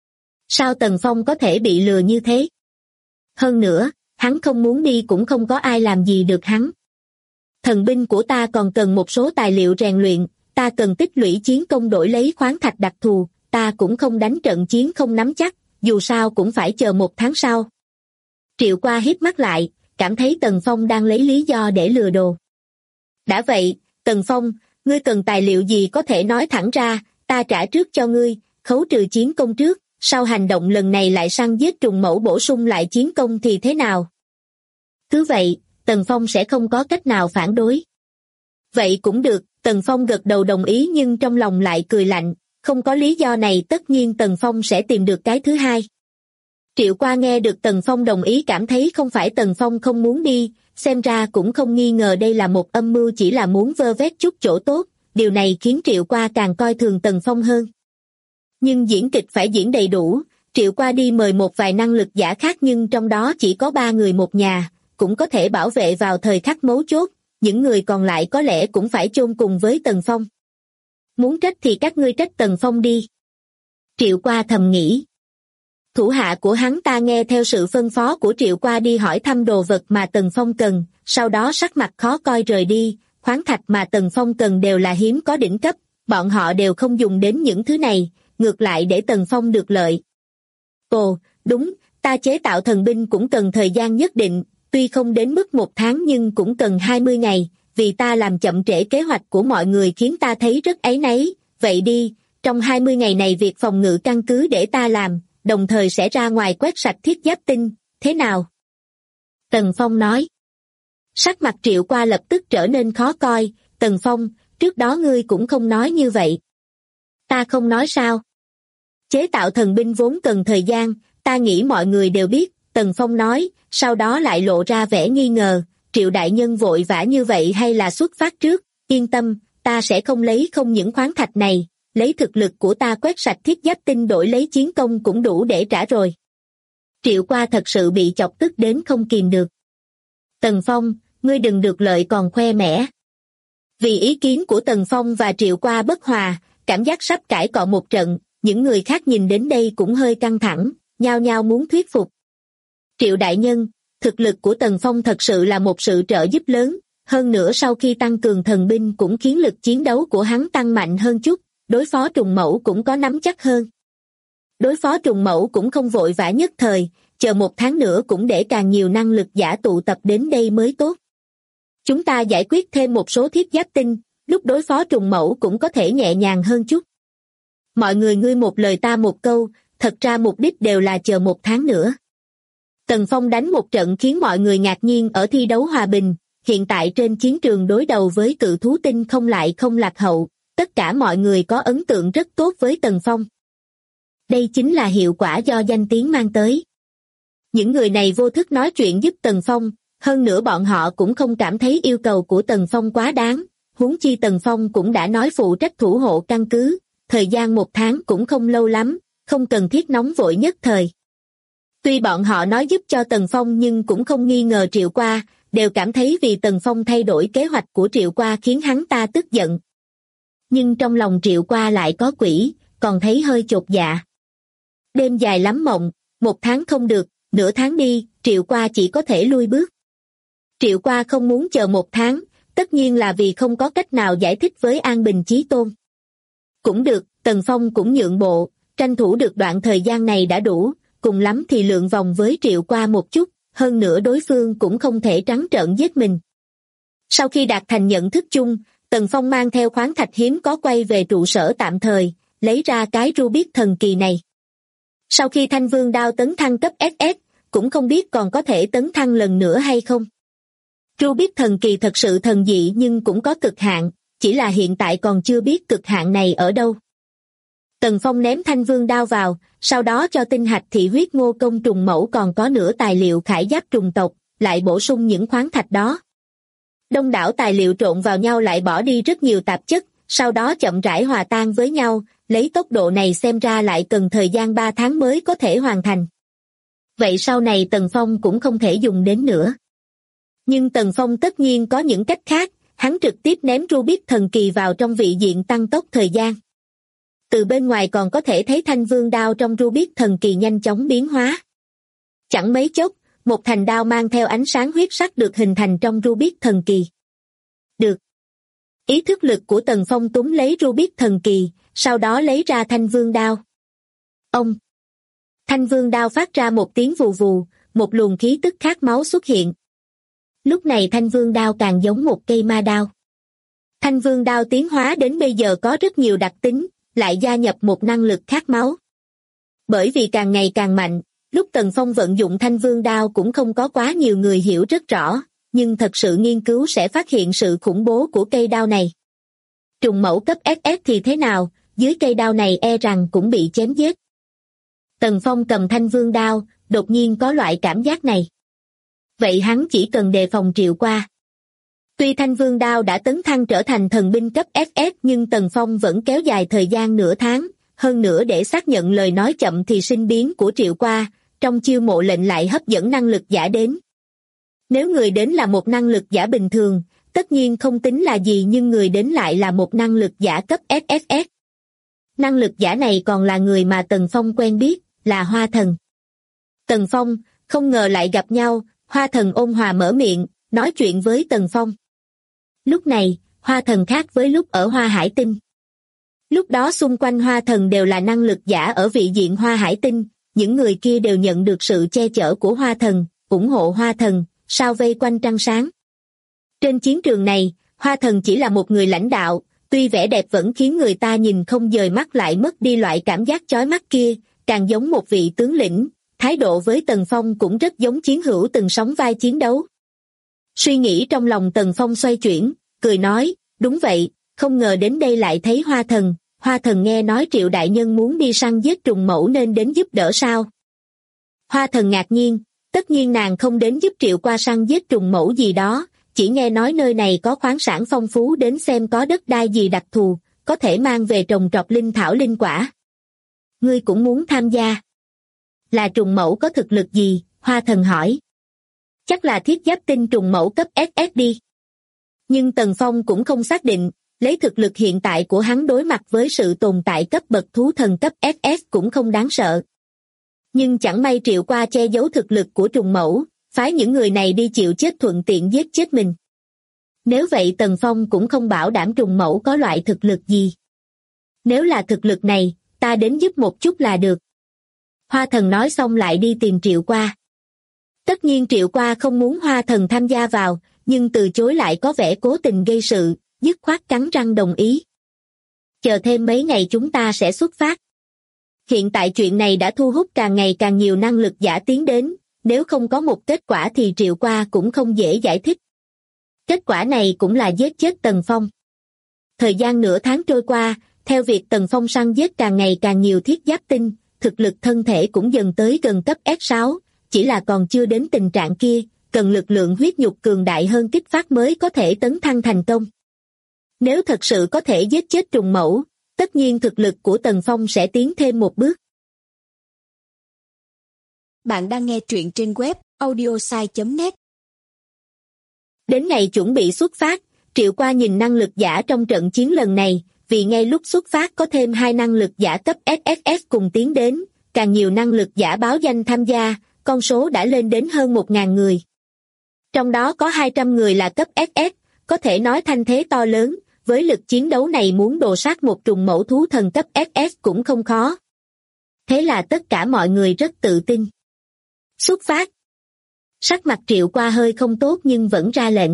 Sao Tần Phong có thể bị lừa như thế? Hơn nữa, hắn không muốn đi cũng không có ai làm gì được hắn. Thần binh của ta còn cần một số tài liệu rèn luyện, ta cần tích lũy chiến công đổi lấy khoáng thạch đặc thù, ta cũng không đánh trận chiến không nắm chắc, dù sao cũng phải chờ 1 tháng sau. Triệu Qua híp mắt lại, cảm thấy Tần Phong đang lấy lý do để lừa đồ. Đã vậy, Tần Phong, ngươi cần tài liệu gì có thể nói thẳng ra, ta trả trước cho ngươi, khấu trừ chiến công trước, sau hành động lần này lại săn giết trùng mẫu bổ sung lại chiến công thì thế nào? Cứ vậy, Tần Phong sẽ không có cách nào phản đối. Vậy cũng được, Tần Phong gật đầu đồng ý nhưng trong lòng lại cười lạnh, không có lý do này tất nhiên Tần Phong sẽ tìm được cái thứ hai. Triệu Qua nghe được Tần Phong đồng ý cảm thấy không phải Tần Phong không muốn đi, xem ra cũng không nghi ngờ đây là một âm mưu chỉ là muốn vơ vét chút chỗ tốt, điều này khiến Triệu Qua càng coi thường Tần Phong hơn. Nhưng diễn kịch phải diễn đầy đủ, Triệu Qua đi mời một vài năng lực giả khác nhưng trong đó chỉ có 3 người một nhà, cũng có thể bảo vệ vào thời khắc mấu chốt, những người còn lại có lẽ cũng phải chôn cùng với Tần Phong. Muốn trách thì các ngươi trách Tần Phong đi. Triệu Qua thầm nghĩ. Thủ hạ của hắn ta nghe theo sự phân phó của Triệu Qua đi hỏi thăm đồ vật mà Tần Phong cần, sau đó sắc mặt khó coi rời đi, khoáng thạch mà Tần Phong cần đều là hiếm có đỉnh cấp, bọn họ đều không dùng đến những thứ này, ngược lại để Tần Phong được lợi. Ồ, đúng, ta chế tạo thần binh cũng cần thời gian nhất định, tuy không đến mức 1 tháng nhưng cũng cần 20 ngày, vì ta làm chậm trễ kế hoạch của mọi người khiến ta thấy rất áy náy, vậy đi, trong 20 ngày này việc phòng ngự căn cứ để ta làm, đồng thời sẽ ra ngoài quét sạch thiết giáp tinh, thế nào? Tần Phong nói. Sắc mặt Triệu Qua lập tức trở nên khó coi, Tần Phong, trước đó ngươi cũng không nói như vậy. Ta không nói sao? Chế tạo thần binh vốn cần thời gian, ta nghĩ mọi người đều biết, Tần Phong nói, sau đó lại lộ ra vẻ nghi ngờ, Triệu đại nhân vội vã như vậy hay là xuất phát trước, yên tâm, ta sẽ không lấy không những khoáng thạch này, lấy thực lực của ta quét sạch thiết giáp tinh đổi lấy chiến công cũng đủ để trả rồi. Triệu Qua thật sự bị chọc tức đến không kìm được. Tần Phong, ngươi đừng được lợi còn khoe mẽ. Vì ý kiến của Tần Phong và Triệu Qua bất hòa, cảm giác sắp cãi cọ một trận, những người khác nhìn đến đây cũng hơi căng thẳng, nhao nhao muốn thuyết phục. Triệu đại nhân, thực lực của Tần Phong thật sự là một sự trợ giúp lớn, hơn nữa sau khi tăng cường thần binh cũng khiến lực chiến đấu của hắn tăng mạnh hơn chút, đối phó trùng mẫu cũng có nắm chắc hơn. Đối phó trùng mẫu cũng không vội vã nhất thời, chờ 1 tháng nữa cũng để càng nhiều năng lực giả tụ tập đến đây mới tốt. Chúng ta giải quyết thêm một số thiết giáp tinh, lúc đối phó trùng mẫu cũng có thể nhẹ nhàng hơn chút. Mọi người ngươi một lời ta một câu, thật ra mục đích đều là chờ 1 tháng nữa. Tần Phong đánh một trận khiến mọi người ngạc nhiên ở thi đấu hòa bình, hiện tại trên chiến trường đối đầu với cự thú tinh không lại không lạc hậu, tất cả mọi người có ấn tượng rất tốt với Tần Phong. Đây chính là hiệu quả do danh tiếng mang tới. Những người này vô thức nói chuyện giúp Tần Phong, hơn nữa bọn họ cũng không cảm thấy yêu cầu của Tần Phong quá đáng, huống chi Tần Phong cũng đã nói phụ trách thủ hộ căn cứ, thời gian 1 tháng cũng không lâu lắm, không cần thiết nóng vội nhất thời. Tuy bọn họ nói giúp cho Tần Phong nhưng cũng không nghi ngờ Triệu Qua, đều cảm thấy vì Tần Phong thay đổi kế hoạch của Triệu Qua khiến hắn ta tức giận. Nhưng trong lòng Triệu Qua lại có quỷ, còn thấy hơi chột dạ. Đêm dài lắm mộng, 1 tháng không được, nửa tháng đi, Triệu Qua chỉ có thể lui bước. Triệu Qua không muốn chờ 1 tháng, tất nhiên là vì không có cách nào giải thích với An Bình Chí Tôn. Cũng được, Tần Phong cũng nhượng bộ, tranh thủ được đoạn thời gian này đã đủ, cùng lắm thì lượn vòng với Triệu Qua một chút, hơn nữa đối phương cũng không thể trắng trợn giết mình. Sau khi đạt thành nhận thức chung, Tần Phong mang theo khoáng thạch hiếm có quay về trụ sở tạm thời, lấy ra cái Rubik thần kỳ này. Sau khi Thanh Vương đao tấn thăng cấp SS, cũng không biết còn có thể tấn thăng lần nữa hay không. Rubik thần kỳ thật sự thần dị nhưng cũng có cực hạn, chỉ là hiện tại còn chưa biết cực hạn này ở đâu. Tần Phong ném Thanh Vương đao vào, sau đó cho tinh hạch thị huyết ngô công trùng mẫu còn có nửa tài liệu khải giáp trùng tộc, lại bổ sung những khoáng thạch đó. Đông đảo tài liệu trộn vào nhau lại bỏ đi rất nhiều tạp chất, sau đó chậm rãi hòa tan với nhau, lấy tốc độ này xem ra lại cần thời gian 3 tháng mới có thể hoàn thành. Vậy sau này Tần Phong cũng không thể dùng đến nữa. Nhưng Tần Phong tất nhiên có những cách khác, hắn trực tiếp ném Rubik thần kỳ vào trong vị diện tăng tốc thời gian. Từ bên ngoài còn có thể thấy Thanh Vương đao trong Rubik thần kỳ nhanh chóng biến hóa. Chẳng mấy chốc, một thành đao mang theo ánh sáng huyết sắc được hình thành trong Rubik thần kỳ. Được. Ý thức lực của Tần Phong túm lấy Rubik thần kỳ, sau đó lấy ra Thanh Vương đao. Ông. Thanh Vương đao phát ra một tiếng vù vù, một luồng khí tức khát máu xuất hiện. Lúc này Thanh Vương đao càng giống một cây ma đao. Thanh Vương đao tiến hóa đến bây giờ có rất nhiều đặc tính, lại gia nhập một năng lực khát máu. Bởi vì càng ngày càng mạnh, lúc Tần Phong vận dụng Thanh Vương đao cũng không có quá nhiều người hiểu rất rõ, nhưng thật sự nghiên cứu sẽ phát hiện sự khủng bố của cây đao này. Trùng mẫu cấp SS thì thế nào, dưới cây đao này e rằng cũng bị chém giết. Tần Phong cầm Thanh Vương đao, đột nhiên có loại cảm giác này. Vậy hắn chỉ cần đề phòng Triệu Qua. Tuy Thanh Vương đao đã tấn thăng trở thành thần binh cấp SS nhưng Tần Phong vẫn kéo dài thời gian nửa tháng, hơn nữa để xác nhận lời nói chậm thì sinh biến của Triệu Qua, trong chiêu mộ lệnh lại hấp dẫn năng lực giả đến. Nếu người đến là một năng lực giả bình thường, tất nhiên không tính là gì nhưng người đến lại là một năng lực giả cấp SSS. Năng lực giả này còn là người mà Tần Phong quen biết, là Hoa Thần. Tần Phong, không ngờ lại gặp nhau, Hoa Thần ôn hòa mở miệng, nói chuyện với Tần Phong. Lúc này, Hoa Thần khác với lúc ở Hoa Hải Tinh. Lúc đó xung quanh Hoa Thần đều là năng lực giả ở vị diện Hoa Hải Tinh, những người kia đều nhận được sự che chở của Hoa Thần, ủng hộ Hoa Thần, sao vây quanh trăng sáng. Trên chiến trường này, Hoa Thần chỉ là một người lãnh đạo, tuy vẻ đẹp vẫn khiến người ta nhìn không dời mắt lại mất đi loại cảm giác chói mắt kia, càng giống một vị tướng lĩnh, thái độ với Tần Phong cũng rất giống chiến hữu từng sóng vai chiến đấu. Suy nghĩ trong lòng Tần Phong xoay chuyển, cười nói, đúng vậy, không ngờ đến đây lại thấy Hoa Thần nghe nói Triệu đại nhân muốn đi săn giết trùng mẫu nên đến giúp đỡ sao? Hoa Thần ngạc nhiên, tất nhiên nàng không đến giúp Triệu qua săn giết trùng mẫu gì đó, chỉ nghe nói nơi này có khoáng sản phong phú đến xem có đất đai gì đặc thù, có thể mang về trồng trọt linh thảo linh quả. Ngươi cũng muốn tham gia? Là trùng mẫu có thực lực gì? Hoa Thần hỏi. Chắc là thiết giáp tinh trùng mẫu cấp SS đi. Nhưng Tần Phong cũng không xác định, lấy thực lực hiện tại của hắn đối mặt với sự tồn tại cấp bậc thú thần cấp SS cũng không đáng sợ. Nhưng chẳng may Triệu qua che giấu thực lực của trùng mẫu, phái những người này đi chịu chết thuận tiện giết chết mình. Nếu vậy Tần Phong cũng không bảo đảm trùng mẫu có loại thực lực gì. Nếu là thực lực này, ta đến giúp một chút là được. Hoa Thần nói xong lại đi tìm Triệu qua. Tất nhiên Triệu qua không muốn Hoa Thần tham gia vào, nhưng từ chối lại có vẻ cố tình gây sự, dứt khoát cắn răng đồng ý. Chờ thêm mấy ngày chúng ta sẽ xuất phát. Hiện tại chuyện này đã thu hút càng ngày càng nhiều năng lực giả tiến đến, nếu không có một kết quả thì Triệu qua cũng không dễ giải thích. Kết quả này cũng là giết chết Tần Phong. Thời gian nửa tháng trôi qua, theo việc Tần Phong săn giết càng ngày càng nhiều thiết giáp tinh, thực lực thân thể cũng dần tới gần cấp S6, chỉ là còn chưa đến tình trạng kia, cần lực lượng huyết nhục cường đại hơn kích phát mới có thể tấn thăng thành công. Nếu thật sự có thể giết chết trùng mẫu, tất nhiên thực lực của Tần Phong sẽ tiến thêm một bước. Bạn đang nghe truyện trên web audiosai.net. Đến ngày chuẩn bị xuất phát, Triệu qua nhìn năng lực giả trong trận chiến lần này, vì ngay lúc xuất phát có thêm 2 năng lực giả cấp SSS cùng tiến đến, càng nhiều năng lực giả báo danh tham gia, con số đã lên đến hơn 1.000 người. Trong đó có 200 người là cấp SS, có thể nói thanh thế to lớn, với lực chiến đấu này muốn đồ sát một trùng mẫu thú thần cấp SS cũng không khó. Thế là tất cả mọi người rất tự tin. Xuất phát. Sắc mặt Triệu qua hơi không tốt nhưng vẫn ra lệnh.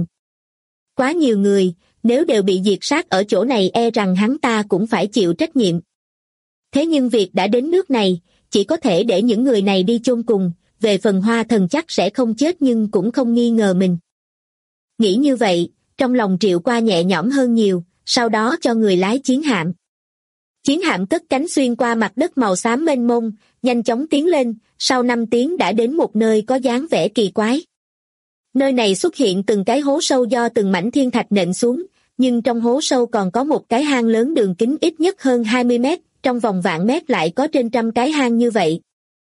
Quá nhiều người, nếu đều bị diệt sát ở chỗ này e rằng hắn ta cũng phải chịu trách nhiệm. Thế nhưng việc đã đến nước này, chỉ có thể để những người này đi chôn cùng, về phần Hoa Thần chắc sẽ không chết nhưng cũng không nghi ngờ mình. Nghĩ như vậy, trong lòng Triệu qua nhẹ nhõm hơn nhiều, sau đó cho người lái chiến hạm. Chiến hạm cất cánh xuyên qua mặt đất màu xám mênh mông, nhanh chóng tiến lên, sau 5 tiếng đã đến một nơi có dáng vẻ kỳ quái. Nơi này xuất hiện từng cái hố sâu do từng mảnh thiên thạch nện xuống, nhưng trong hố sâu còn có một cái hang lớn đường kính ít nhất hơn 20 mét, trong vòng vạn mét lại có trên 100 cái hang như vậy.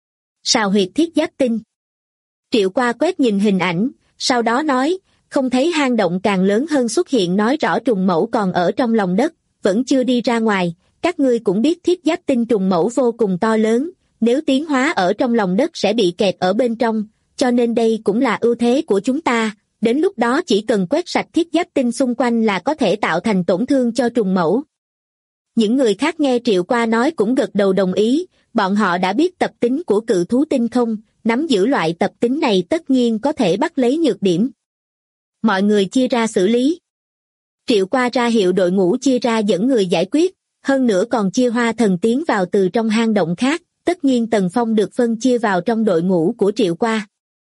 Sào huyệt thiết giáp tinh. Triệu qua quét nhìn hình ảnh, sau đó nói, không thấy hang động càng lớn hơn xuất hiện nói rõ trùng mẫu còn ở trong lòng đất, vẫn chưa đi ra ngoài, các ngươi cũng biết thiết giáp tinh trùng mẫu vô cùng to lớn, nếu tiến hóa ở trong lòng đất sẽ bị kẹt ở bên trong, cho nên đây cũng là ưu thế của chúng ta, đến lúc đó chỉ cần quét sạch thiết giáp tinh xung quanh là có thể tạo thành tổn thương cho trùng mẫu. Những người khác nghe Triệu qua nói cũng gật đầu đồng ý, bọn họ đã biết tập tính của cự thú tinh không, nắm giữ loại tập tính này tất nhiên có thể bắt lấy nhược điểm. Mọi người chia ra xử lý. Triệu qua ra hiệu đội ngũ chia ra dẫn người giải quyết, hơn nữa còn chia Hoa Thần tiến vào từ trong hang động khác, tất nhiên Tần Phong được phân chia vào trong đội ngũ của Triệu qua.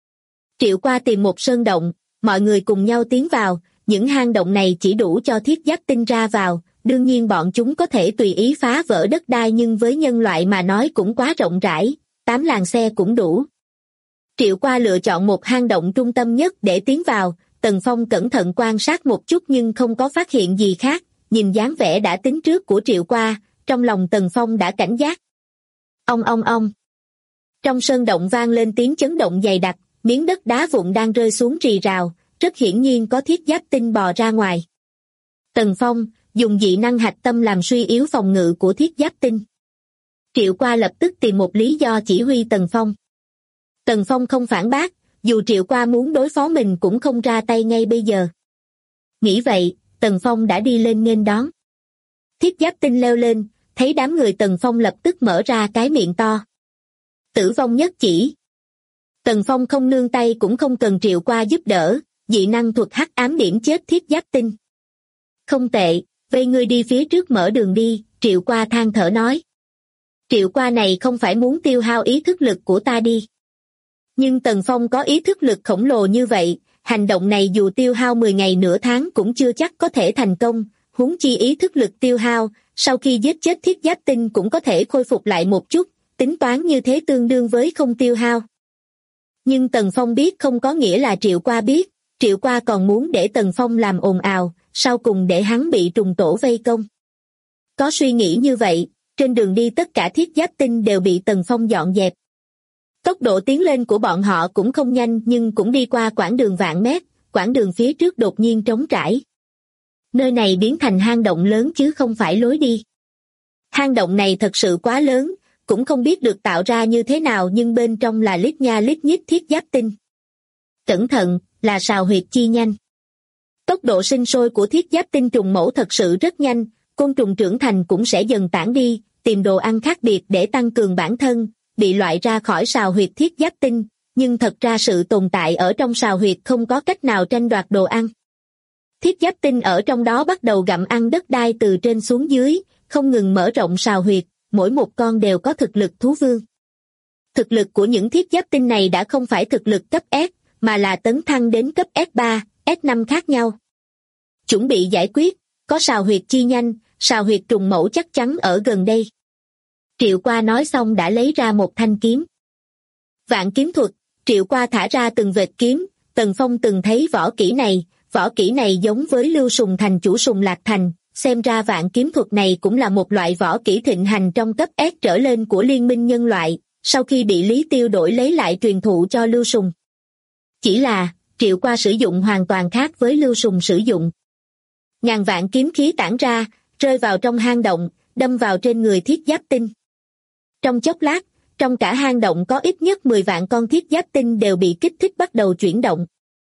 Triệu qua tìm một sơn động, mọi người cùng nhau tiến vào, những hang động này chỉ đủ cho thiết giáp tinh ra vào, đương nhiên bọn chúng có thể tùy ý phá vỡ đất đai nhưng với nhân loại mà nói cũng quá rộng rãi, 8 làn xe cũng đủ. Triệu qua lựa chọn một hang động trung tâm nhất để tiến vào, Tần Phong cẩn thận quan sát một chút nhưng không có phát hiện gì khác, nhìn dáng vẻ đã tính trước của Triệu qua, trong lòng Tần Phong đã cảnh giác. Ong ong ong. Trong sơn động vang lên tiếng chấn động dày đặc, miếng đất đá vụn đang rơi xuống rì rào, rất hiển nhiên có thiết giáp tinh bò ra ngoài. Tần Phong dùng dị năng hạch tâm làm suy yếu phòng ngự của thiết giáp tinh. Triệu qua lập tức tìm một lý do chỉ huy Tần Phong. Tần Phong không phản bác, dù Triệu qua muốn đối phó mình cũng không ra tay ngay bây giờ. Nghĩ vậy, Tần Phong đã đi lên nghênh đón. Thiết giáp tinh leo lên, thấy đám người Tần Phong lập tức mở ra cái miệng to. Tử vong nhất chỉ. Tần Phong không nương tay cũng không cần Triệu qua giúp đỡ, dị năng thuật hắc ám điểm chết thiết giáp tinh. Không tệ, vậy ngươi đi phía trước mở đường đi, Triệu qua than thở nói. Triệu qua này không phải muốn tiêu hao ý thức lực của ta đi. Nhưng Tần Phong có ý thức lực khổng lồ như vậy, hành động này dù tiêu hao 10 ngày nửa tháng cũng chưa chắc có thể thành công, huống chi ý thức lực tiêu hao, sau khi giết chết thiết giáp tinh cũng có thể khôi phục lại một chút, tính toán như thế tương đương với không tiêu hao. Nhưng Tần Phong biết không có nghĩa là Triệu Qua biết, Triệu Qua còn muốn để Tần Phong làm ồn ào, sau cùng để hắn bị trùng tổ vây công. Có suy nghĩ như vậy, trên đường đi tất cả thiết giáp tinh đều bị Tần Phong dọn dẹp. Tốc độ tiến lên của bọn họ cũng không nhanh nhưng cũng đi qua quãng đường vạn mét, quãng đường phía trước đột nhiên trống trải. Nơi này biến thành hang động lớn chứ không phải lối đi. Hang động này thật sự quá lớn, cũng không biết được tạo ra như thế nào nhưng bên trong là lít nha lít nhít thiết giáp tinh. Cẩn thận, là sào huyệt chi nhanh. Tốc độ sinh sôi của thiết giáp tinh trùng mẫu thật sự rất nhanh, côn trùng trưởng thành cũng sẽ dần tản đi, tìm đồ ăn khác biệt để tăng cường bản thân, bị loại ra khỏi sào huyệt thiết giáp tinh, nhưng thật ra sự tồn tại ở trong sào huyệt không có cách nào tranh đoạt đồ ăn. Thiết giáp tinh ở trong đó bắt đầu gặm ăn đất đai từ trên xuống dưới, không ngừng mở rộng sào huyệt, mỗi một con đều có thực lực thú vương. Thực lực của những thiết giáp tinh này đã không phải thực lực cấp S, mà là tấn thăng đến cấp S3, S5 khác nhau. Chuẩn bị giải quyết, có sào huyệt chi nhanh, sào huyệt trùng mẫu chắc chắn ở gần đây. Triệu Qua nói xong đã lấy ra một thanh kiếm. Vạn kiếm thuật, Triệu Qua thả ra từng vệt kiếm, Tần Phong từng thấy võ kỹ này giống với Lưu Sùng thành chủ Sùng Lạc Thành, xem ra vạn kiếm thuật này cũng là một loại võ kỹ thịnh hành trong cấp S trở lên của liên minh nhân loại, sau khi bị Lý Tiêu đổi lấy lại truyền thụ cho Lưu Sùng. Chỉ là, Triệu Qua sử dụng hoàn toàn khác với Lưu Sùng sử dụng. Ngàn vạn kiếm khí tản ra, rơi vào trong hang động, đâm vào trên người thiết giáp tinh. Trong chốc lát, trong cả hang động có ít nhất 10 vạn con thiết giáp tinh đều bị kích thích bắt đầu chuyển động.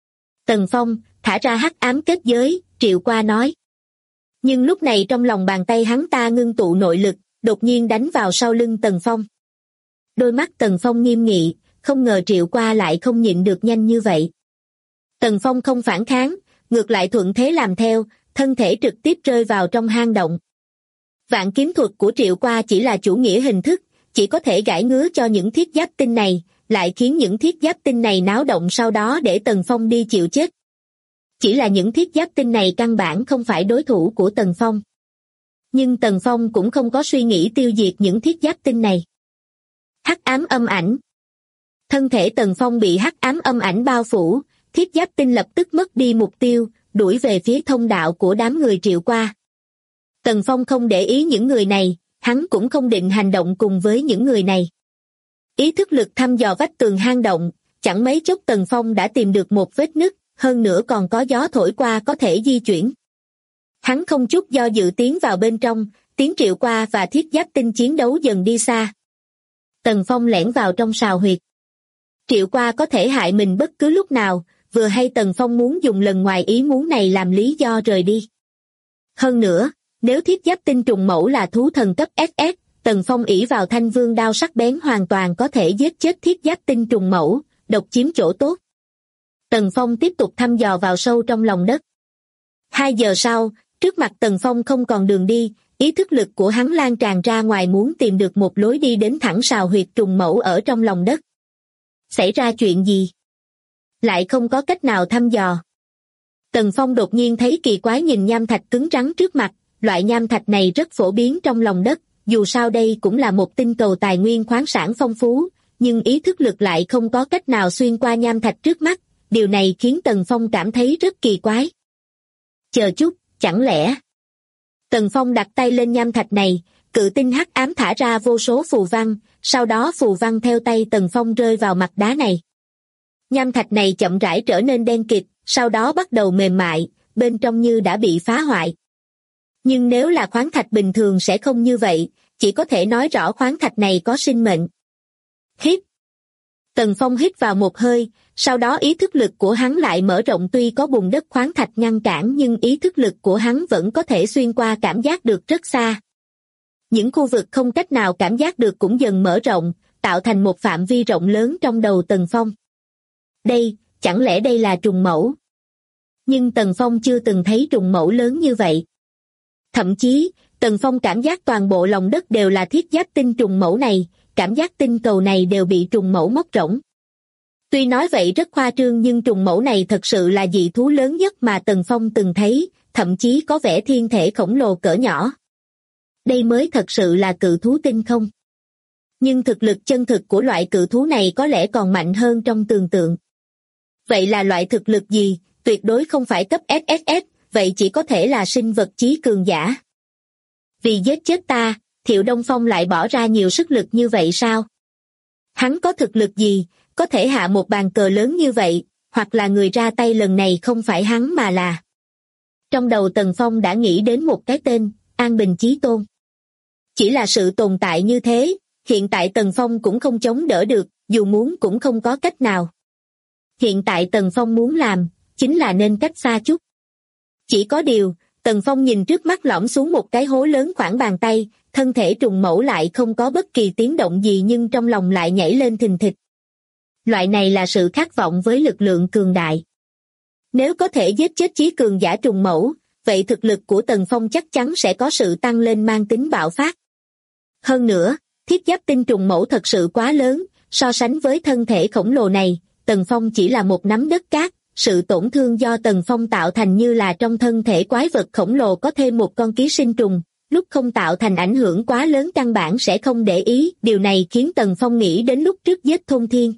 Tần Phong, thả ra hắc ám kết giới, Triệu Qua nói. Nhưng lúc này trong lòng bàn tay hắn ta ngưng tụ nội lực, đột nhiên đánh vào sau lưng Tần Phong. Đôi mắt Tần Phong nghiêm nghị, không ngờ Triệu Qua lại không nhịn được nhanh như vậy. Tần Phong không phản kháng, ngược lại thuận thế làm theo, thân thể trực tiếp rơi vào trong hang động. Vạn kiếm thuật của Triệu Qua chỉ là chủ nghĩa hình thức, chỉ có thể gãi ngứa cho những thiết giáp tinh này, lại khiến những thiết giáp tinh này náo động sau đó để Tần Phong đi chịu chết. Chỉ là những thiết giáp tinh này căn bản không phải đối thủ của Tần Phong. Nhưng Tần Phong cũng không có suy nghĩ tiêu diệt những thiết giáp tinh này. Hắc ám âm ảnh. Thân thể Tần Phong bị hắc ám âm ảnh bao phủ, thiết giáp tinh lập tức mất đi mục tiêu, đuổi về phía thông đạo của đám người Triệu Qua. Tần Phong không để ý những người này, hắn cũng không định hành động cùng với những người này. Ý thức lực thăm dò vách tường hang động, chẳng mấy chốc Tần Phong đã tìm được một vết nứt, hơn nữa còn có gió thổi qua có thể di chuyển. Hắn không chút do dự tiến vào bên trong, tiếng Triệu Qua và thiết giáp tinh chiến đấu dần đi xa. Tần Phong lẻn vào trong sào huyệt. Triệu Qua có thể hại mình bất cứ lúc nào, vừa hay Tần Phong muốn dùng lần ngoài ý muốn này làm lý do rời đi. Hơn nữa, nếu thiết giáp tinh trùng mẫu là thú thần cấp SS, Tần Phong ỷ vào thanh vương đao sắc bén hoàn toàn có thể giết chết thiết giáp tinh trùng mẫu, độc chiếm chỗ tốt. Tần Phong tiếp tục thăm dò vào sâu trong lòng đất. 2 giờ sau, trước mặt Tần Phong không còn đường đi, ý thức lực của hắn lan tràn ra ngoài muốn tìm được một lối đi đến thẳng sào huyệt trùng mẫu ở trong lòng đất. Xảy ra chuyện gì? Lại không có cách nào thăm dò. Tần Phong đột nhiên thấy kỳ quái nhìn nham thạch cứng rắn trước mặt, loại nham thạch này rất phổ biến trong lòng đất, dù sao đây cũng là một tinh cầu tài nguyên khoáng sản phong phú, nhưng ý thức lực lại không có cách nào xuyên qua nham thạch trước mắt, điều này khiến Tần Phong cảm thấy rất kỳ quái. Chờ chút, chẳng lẽ... Tần Phong đặt tay lên nham thạch này, cự tinh hắc ám thả ra vô số phù văn, sau đó phù văn theo tay Tần Phong rơi vào mặt đá này. Nham thạch này chậm rãi trở nên đen kịt, sau đó bắt đầu mềm mại, bên trong như đã bị phá hoại. Nhưng nếu là khoáng thạch bình thường sẽ không như vậy, chỉ có thể nói rõ khoáng thạch này có sinh mệnh. Hít. Tần Phong hít vào một hơi, sau đó ý thức lực của hắn lại mở rộng, tuy có bùn đất khoáng thạch ngăn cản nhưng ý thức lực của hắn vẫn có thể xuyên qua, cảm giác được rất xa. Những khu vực không cách nào cảm giác được cũng dần mở rộng, tạo thành một phạm vi rộng lớn trong đầu Tần Phong. Đây, chẳng lẽ đây là trùng mẫu? Nhưng Tần Phong chưa từng thấy trùng mẫu lớn như vậy. Thậm chí, Tần Phong cảm giác toàn bộ lòng đất đều là thiết giáp tinh trùng mẫu này, cảm giác tinh cầu này đều bị trùng mẫu móc rỗng. Tuy nói vậy rất khoa trương nhưng trùng mẫu này thật sự là dị thú lớn nhất mà Tần Phong từng thấy, thậm chí có vẻ thiên thể khổng lồ cỡ nhỏ. Đây mới thật sự là cự thú tinh không. Nhưng thực lực chân thực của loại cự thú này có lẽ còn mạnh hơn trong tưởng tượng. Vậy là loại thực lực gì? Tuyệt đối không phải cấp SSS, vậy chỉ có thể là sinh vật chí cường giả. Vì giết chết ta, Thiệu Đông Phong lại bỏ ra nhiều sức lực như vậy sao? Hắn có thực lực gì, có thể hạ một bàn cờ lớn như vậy, hoặc là người ra tay lần này không phải hắn mà là... Trong đầu Tần Phong đã nghĩ đến một cái tên, An Bình Chí Tôn. Chỉ là sự tồn tại như thế, hiện tại Tần Phong cũng không chống đỡ được, dù muốn cũng không có cách nào. Hiện tại Tần Phong muốn làm, chính là nên cách xa chút. Chỉ có điều, Tần Phong nhìn trước mắt lõm xuống một cái hố lớn khoảng bàn tay, thân thể trùng mẫu lại không có bất kỳ tiếng động gì nhưng trong lòng lại nhảy lên thình thịch. Loại này là sự khát vọng với lực lượng cường đại. Nếu có thể giết chết chí cường giả trùng mẫu, vậy thực lực của Tần Phong chắc chắn sẽ có sự tăng lên mang tính bạo phát. Hơn nữa, thiết giáp tinh trùng mẫu thật sự quá lớn, so sánh với thân thể khổng lồ này, Tần Phong chỉ là một nắm đất cát, sự tổn thương do Tần Phong tạo thành như là trong thân thể quái vật khổng lồ có thêm một con ký sinh trùng, lúc không tạo thành ảnh hưởng quá lớn căn bản sẽ không để ý, điều này khiến Tần Phong nghĩ đến lúc trước giết Thôn Thiên.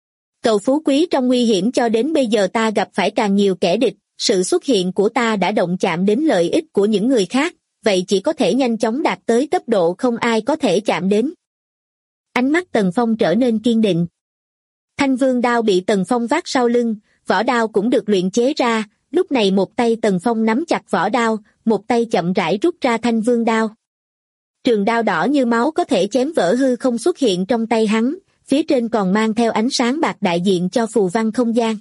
Cầu phú quý trong nguy hiểm cho đến bây giờ ta gặp phải càng nhiều kẻ địch, sự xuất hiện của ta đã động chạm đến lợi ích của những người khác, vậy chỉ có thể nhanh chóng đạt tới cấp độ không ai có thể chạm đến. Ánh mắt Tần Phong trở nên kiên định. Thanh Vương đao bị Tần Phong vác sau lưng, vỏ đao cũng được luyện chế ra, lúc này một tay Tần Phong nắm chặt vỏ đao, một tay chậm rãi rút ra Thanh Vương đao. Trường đao đỏ như máu có thể chém vỡ hư không xuất hiện trong tay hắn, phía trên còn mang theo ánh sáng bạc đại diện cho phù văn không gian.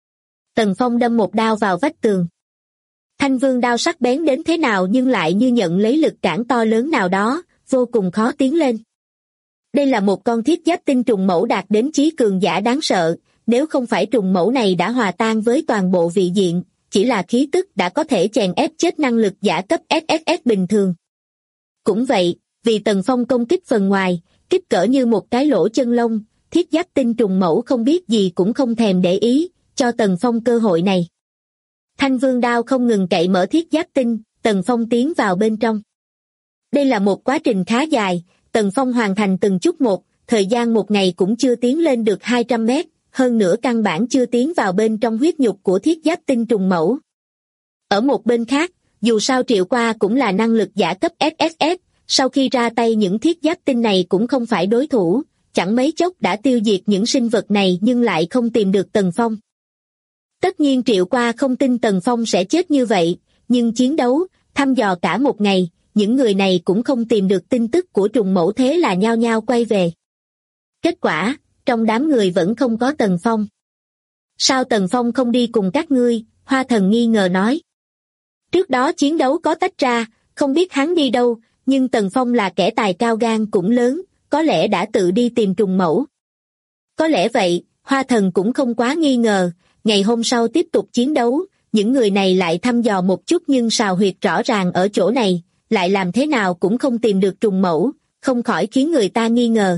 Tần Phong đâm một đao vào vách tường. Thanh Vương đao sắc bén đến thế nào nhưng lại như nhận lấy lực cản to lớn nào đó, vô cùng khó tiến lên. Đây là một con thiết giáp tinh trùng mẫu đạt đến chí cường giả đáng sợ, nếu không phải trùng mẫu này đã hòa tan với toàn bộ vị diện, chỉ là khí tức đã có thể chèn ép chết năng lực giả cấp SSS bình thường. Cũng vậy, vì Tần Phong công kích phần ngoài, kích cỡ như một cái lỗ chân lông, thiết giáp tinh trùng mẫu không biết gì cũng không thèm để ý, cho Tần Phong cơ hội này. Thanh Vương đao không ngừng cậy mở thiết giáp tinh, Tần Phong tiến vào bên trong. Đây là một quá trình khá dài, Tần Phong hoàn thành từng chút một, thời gian một ngày cũng chưa tiến lên được 200 mét, hơn nữa căn bản chưa tiến vào bên trong huyết nhục của thiết giáp tinh trùng mẫu. Ở một bên khác, dù sao Triệu Qua cũng là năng lực giả cấp SSS, sau khi ra tay những thiết giáp tinh này cũng không phải đối thủ, chẳng mấy chốc đã tiêu diệt những sinh vật này nhưng lại không tìm được Tần Phong. Tất nhiên Triệu Qua không tin Tần Phong sẽ chết như vậy, nhưng chiến đấu, thăm dò cả một ngày, những người này cũng không tìm được tin tức của trùng mẫu thế là nhao nhao quay về. Kết quả, trong đám người vẫn không có Tần Phong. Sao Tần Phong không đi cùng các ngươi? Hoa Thần nghi ngờ nói. Trước đó chiến đấu có tách ra, không biết hắn đi đâu, nhưng Tần Phong là kẻ tài cao gan cũng lớn, có lẽ đã tự đi tìm trùng mẫu. Có lẽ vậy, Hoa Thần cũng không quá nghi ngờ, ngày hôm sau tiếp tục chiến đấu, những người này lại thăm dò một chút nhưng sào huyệt rõ ràng ở chỗ này, lại làm thế nào cũng không tìm được trùng mẫu, không khỏi khiến người ta nghi ngờ.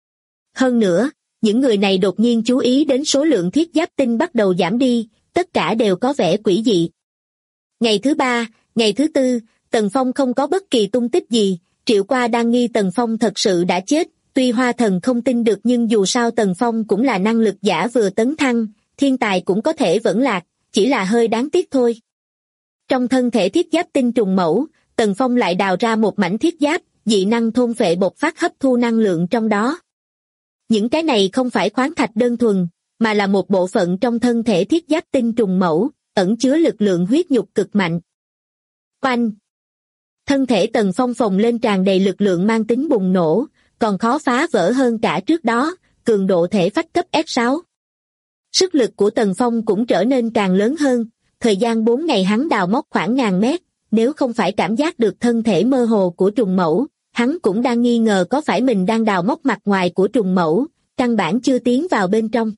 Hơn nữa, những người này đột nhiên chú ý đến số lượng thiết giáp tinh bắt đầu giảm đi, tất cả đều có vẻ quỷ dị. Ngày thứ ba, ngày thứ tư, Tần Phong không có bất kỳ tung tích gì, Triệu Qua đang nghi Tần Phong thật sự đã chết, tuy Hoa Thần không tin được nhưng dù sao Tần Phong cũng là năng lực giả vừa tấn thăng, thiên tài cũng có thể vẫn lạc, chỉ là hơi đáng tiếc thôi. Trong thân thể thiết giáp tinh trùng mẫu, Tần Phong lại đào ra một mảnh thiết giáp, dị năng thôn phệ bộc phát hấp thu năng lượng trong đó. Những cái này không phải khoáng thạch đơn thuần, mà là một bộ phận trong thân thể thiết giáp tinh trùng mẫu, ẩn chứa lực lượng huyết nhục cực mạnh. Oanh! Thân thể Tần Phong phồng lên tràn đầy lực lượng mang tính bùng nổ, còn khó phá vỡ hơn cả trước đó, cường độ thể phách cấp S6. Sức lực của Tần Phong cũng trở nên càng lớn hơn, thời gian 4 ngày hắn đào móc khoảng ngàn mét, nếu không phải cảm giác được thân thể mơ hồ của trùng mẫu, hắn cũng đang nghi ngờ có phải mình đang đào móc mặt ngoài của trùng mẫu, căn bản chưa tiến vào bên trong.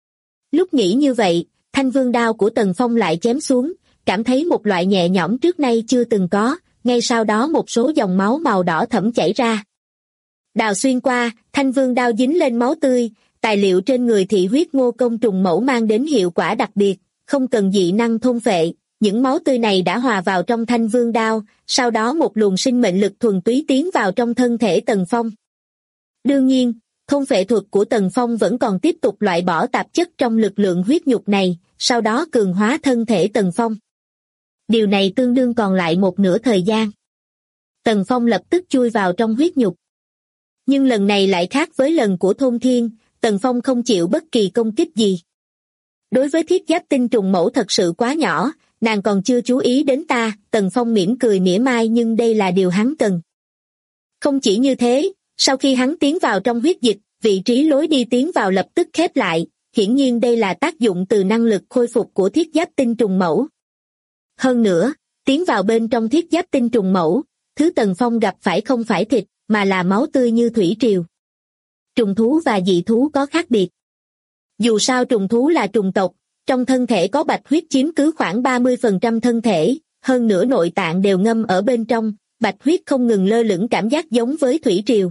Lúc nghĩ như vậy, Thanh Vương đao của Tần Phong lại chém xuống, cảm thấy một loại nhẹ nhõm trước nay chưa từng có, ngay sau đó một số dòng máu màu đỏ thẫm chảy ra. Đào xuyên qua, Thanh Vương đao dính lên máu tươi, Tài liệu trên người thị huyết ngô công trùng mẫu mang đến hiệu quả đặc biệt, không cần dị năng thôn phệ, những máu tươi này đã hòa vào trong thanh vương đao, sau đó một luồng sinh mệnh lực thuần túy tiến vào trong thân thể Tần Phong. Đương nhiên, thôn phệ thuật của Tần Phong vẫn còn tiếp tục loại bỏ tạp chất trong lực lượng huyết nhục này, sau đó cường hóa thân thể Tần Phong. Điều này tương đương còn lại một nửa thời gian. Tần Phong lập tức chui vào trong huyết nhục. Nhưng lần này lại khác với lần của Thôn Thiên, Tần Phong không chịu bất kỳ công kích gì. Đối với thiết giáp tinh trùng mẫu thật sự quá nhỏ, nàng còn chưa chú ý đến ta, Tần Phong mỉm cười mỉa mai nhưng đây là điều hắn cần. Không chỉ như thế, sau khi hắn tiến vào trong huyết dịch, vị trí lối đi tiến vào lập tức khép lại, hiển nhiên đây là tác dụng từ năng lực khôi phục của thiết giáp tinh trùng mẫu. Hơn nữa, tiến vào bên trong thiết giáp tinh trùng mẫu, thứ Tần Phong gặp phải không phải thịt, mà là máu tươi như thủy triều. Trùng thú và dị thú có khác biệt. Dù sao trùng thú là trùng tộc, trong thân thể có bạch huyết chiếm cứ khoảng 30% thân thể, hơn nữa nội tạng đều ngâm ở bên trong, bạch huyết không ngừng lơ lửng cảm giác giống với thủy triều.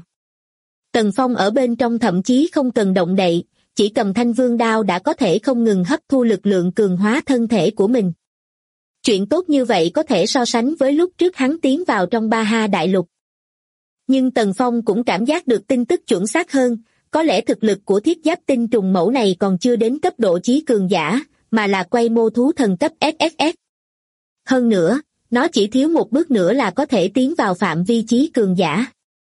Tần Phong ở bên trong thậm chí không cần động đậy, chỉ cầm thanh vương đao đã có thể không ngừng hấp thu lực lượng cường hóa thân thể của mình. Chuyện tốt như vậy có thể so sánh với lúc trước hắn tiến vào trong Ba Ha Đại Lục. Nhưng Tần Phong cũng cảm giác được tin tức chuẩn xác hơn, có lẽ thực lực của thiết giáp tinh trùng mẫu này còn chưa đến cấp độ chí cường giả, mà là quay mô thú thần cấp SSS. Hơn nữa, nó chỉ thiếu một bước nữa là có thể tiến vào phạm vi chí cường giả.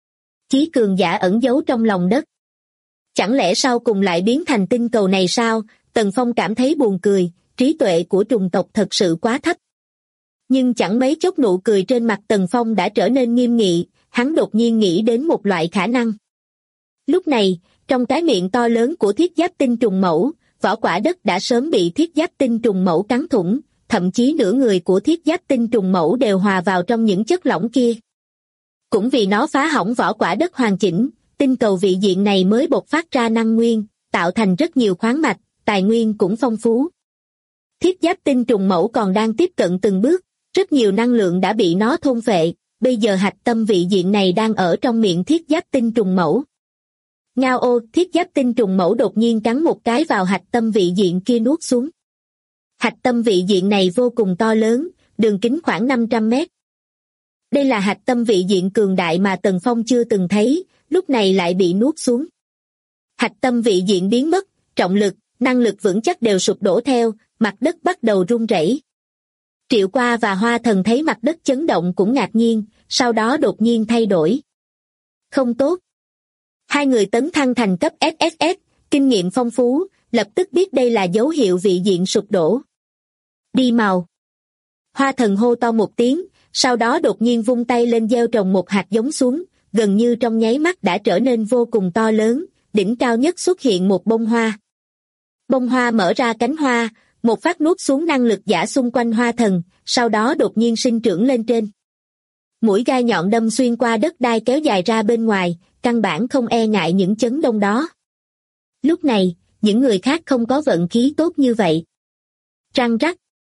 Chí cường giả ẩn giấu trong lòng đất. Chẳng lẽ sau cùng lại biến thành tinh cầu này sao? Tần Phong cảm thấy buồn cười, trí tuệ của trùng tộc thật sự quá thấp. Nhưng chẳng mấy chốc nụ cười trên mặt Tần Phong đã trở nên nghiêm nghị, hắn đột nhiên nghĩ đến một loại khả năng. Lúc này, trong cái miệng to lớn của thiết giáp tinh trùng mẫu, vỏ quả đất đã sớm bị thiết giáp tinh trùng mẫu cắn thủng, thậm chí nửa người của thiết giáp tinh trùng mẫu đều hòa vào trong những chất lỏng kia. Cũng vì nó phá hỏng vỏ quả đất hoàn chỉnh, tinh cầu vị diện này mới bộc phát ra năng nguyên, tạo thành rất nhiều khoáng mạch, tài nguyên cũng phong phú. Thiết giáp tinh trùng mẫu còn đang tiếp cận từng bước, rất nhiều năng lượng đã bị nó thôn phệ, bây giờ hạch tâm vị diện này đang ở trong miệng thiết giáp tinh trùng mẫu. Ngao ô, thiết giáp tinh trùng mẫu đột nhiên cắn một cái vào hạch tâm vị diện kia nuốt xuống. Hạch tâm vị diện này vô cùng to lớn, đường kính khoảng 500 mét. Đây là hạch tâm vị diện cường đại mà Tần Phong chưa từng thấy, lúc này lại bị nuốt xuống. Hạch tâm vị diện biến mất, trọng lực, năng lực vững chắc đều sụp đổ theo, mặt đất bắt đầu rung rẩy. Triệu Qua và Hoa Thần thấy mặt đất chấn động cũng ngạc nhiên, sau đó đột nhiên thay đổi. Không tốt. Hai người tấn thăng thành cấp SSS, kinh nghiệm phong phú, lập tức biết đây là dấu hiệu vị diện sụp đổ. Đi màu. Hoa Thần hô to một tiếng, sau đó đột nhiên vung tay lên gieo trồng một hạt giống xuống, gần như trong nháy mắt đã trở nên vô cùng to lớn, đỉnh cao nhất xuất hiện một bông hoa. Bông hoa mở ra cánh hoa, một phát nuốt xuống năng lực giả xung quanh Hoa Thần, sau đó đột nhiên sinh trưởng lên trên. Mũi gai nhọn đâm xuyên qua đất đai kéo dài ra bên ngoài, căn bản không e ngại những chấn động đó. Lúc này, những người khác không có vận khí tốt như vậy. Răng rắc.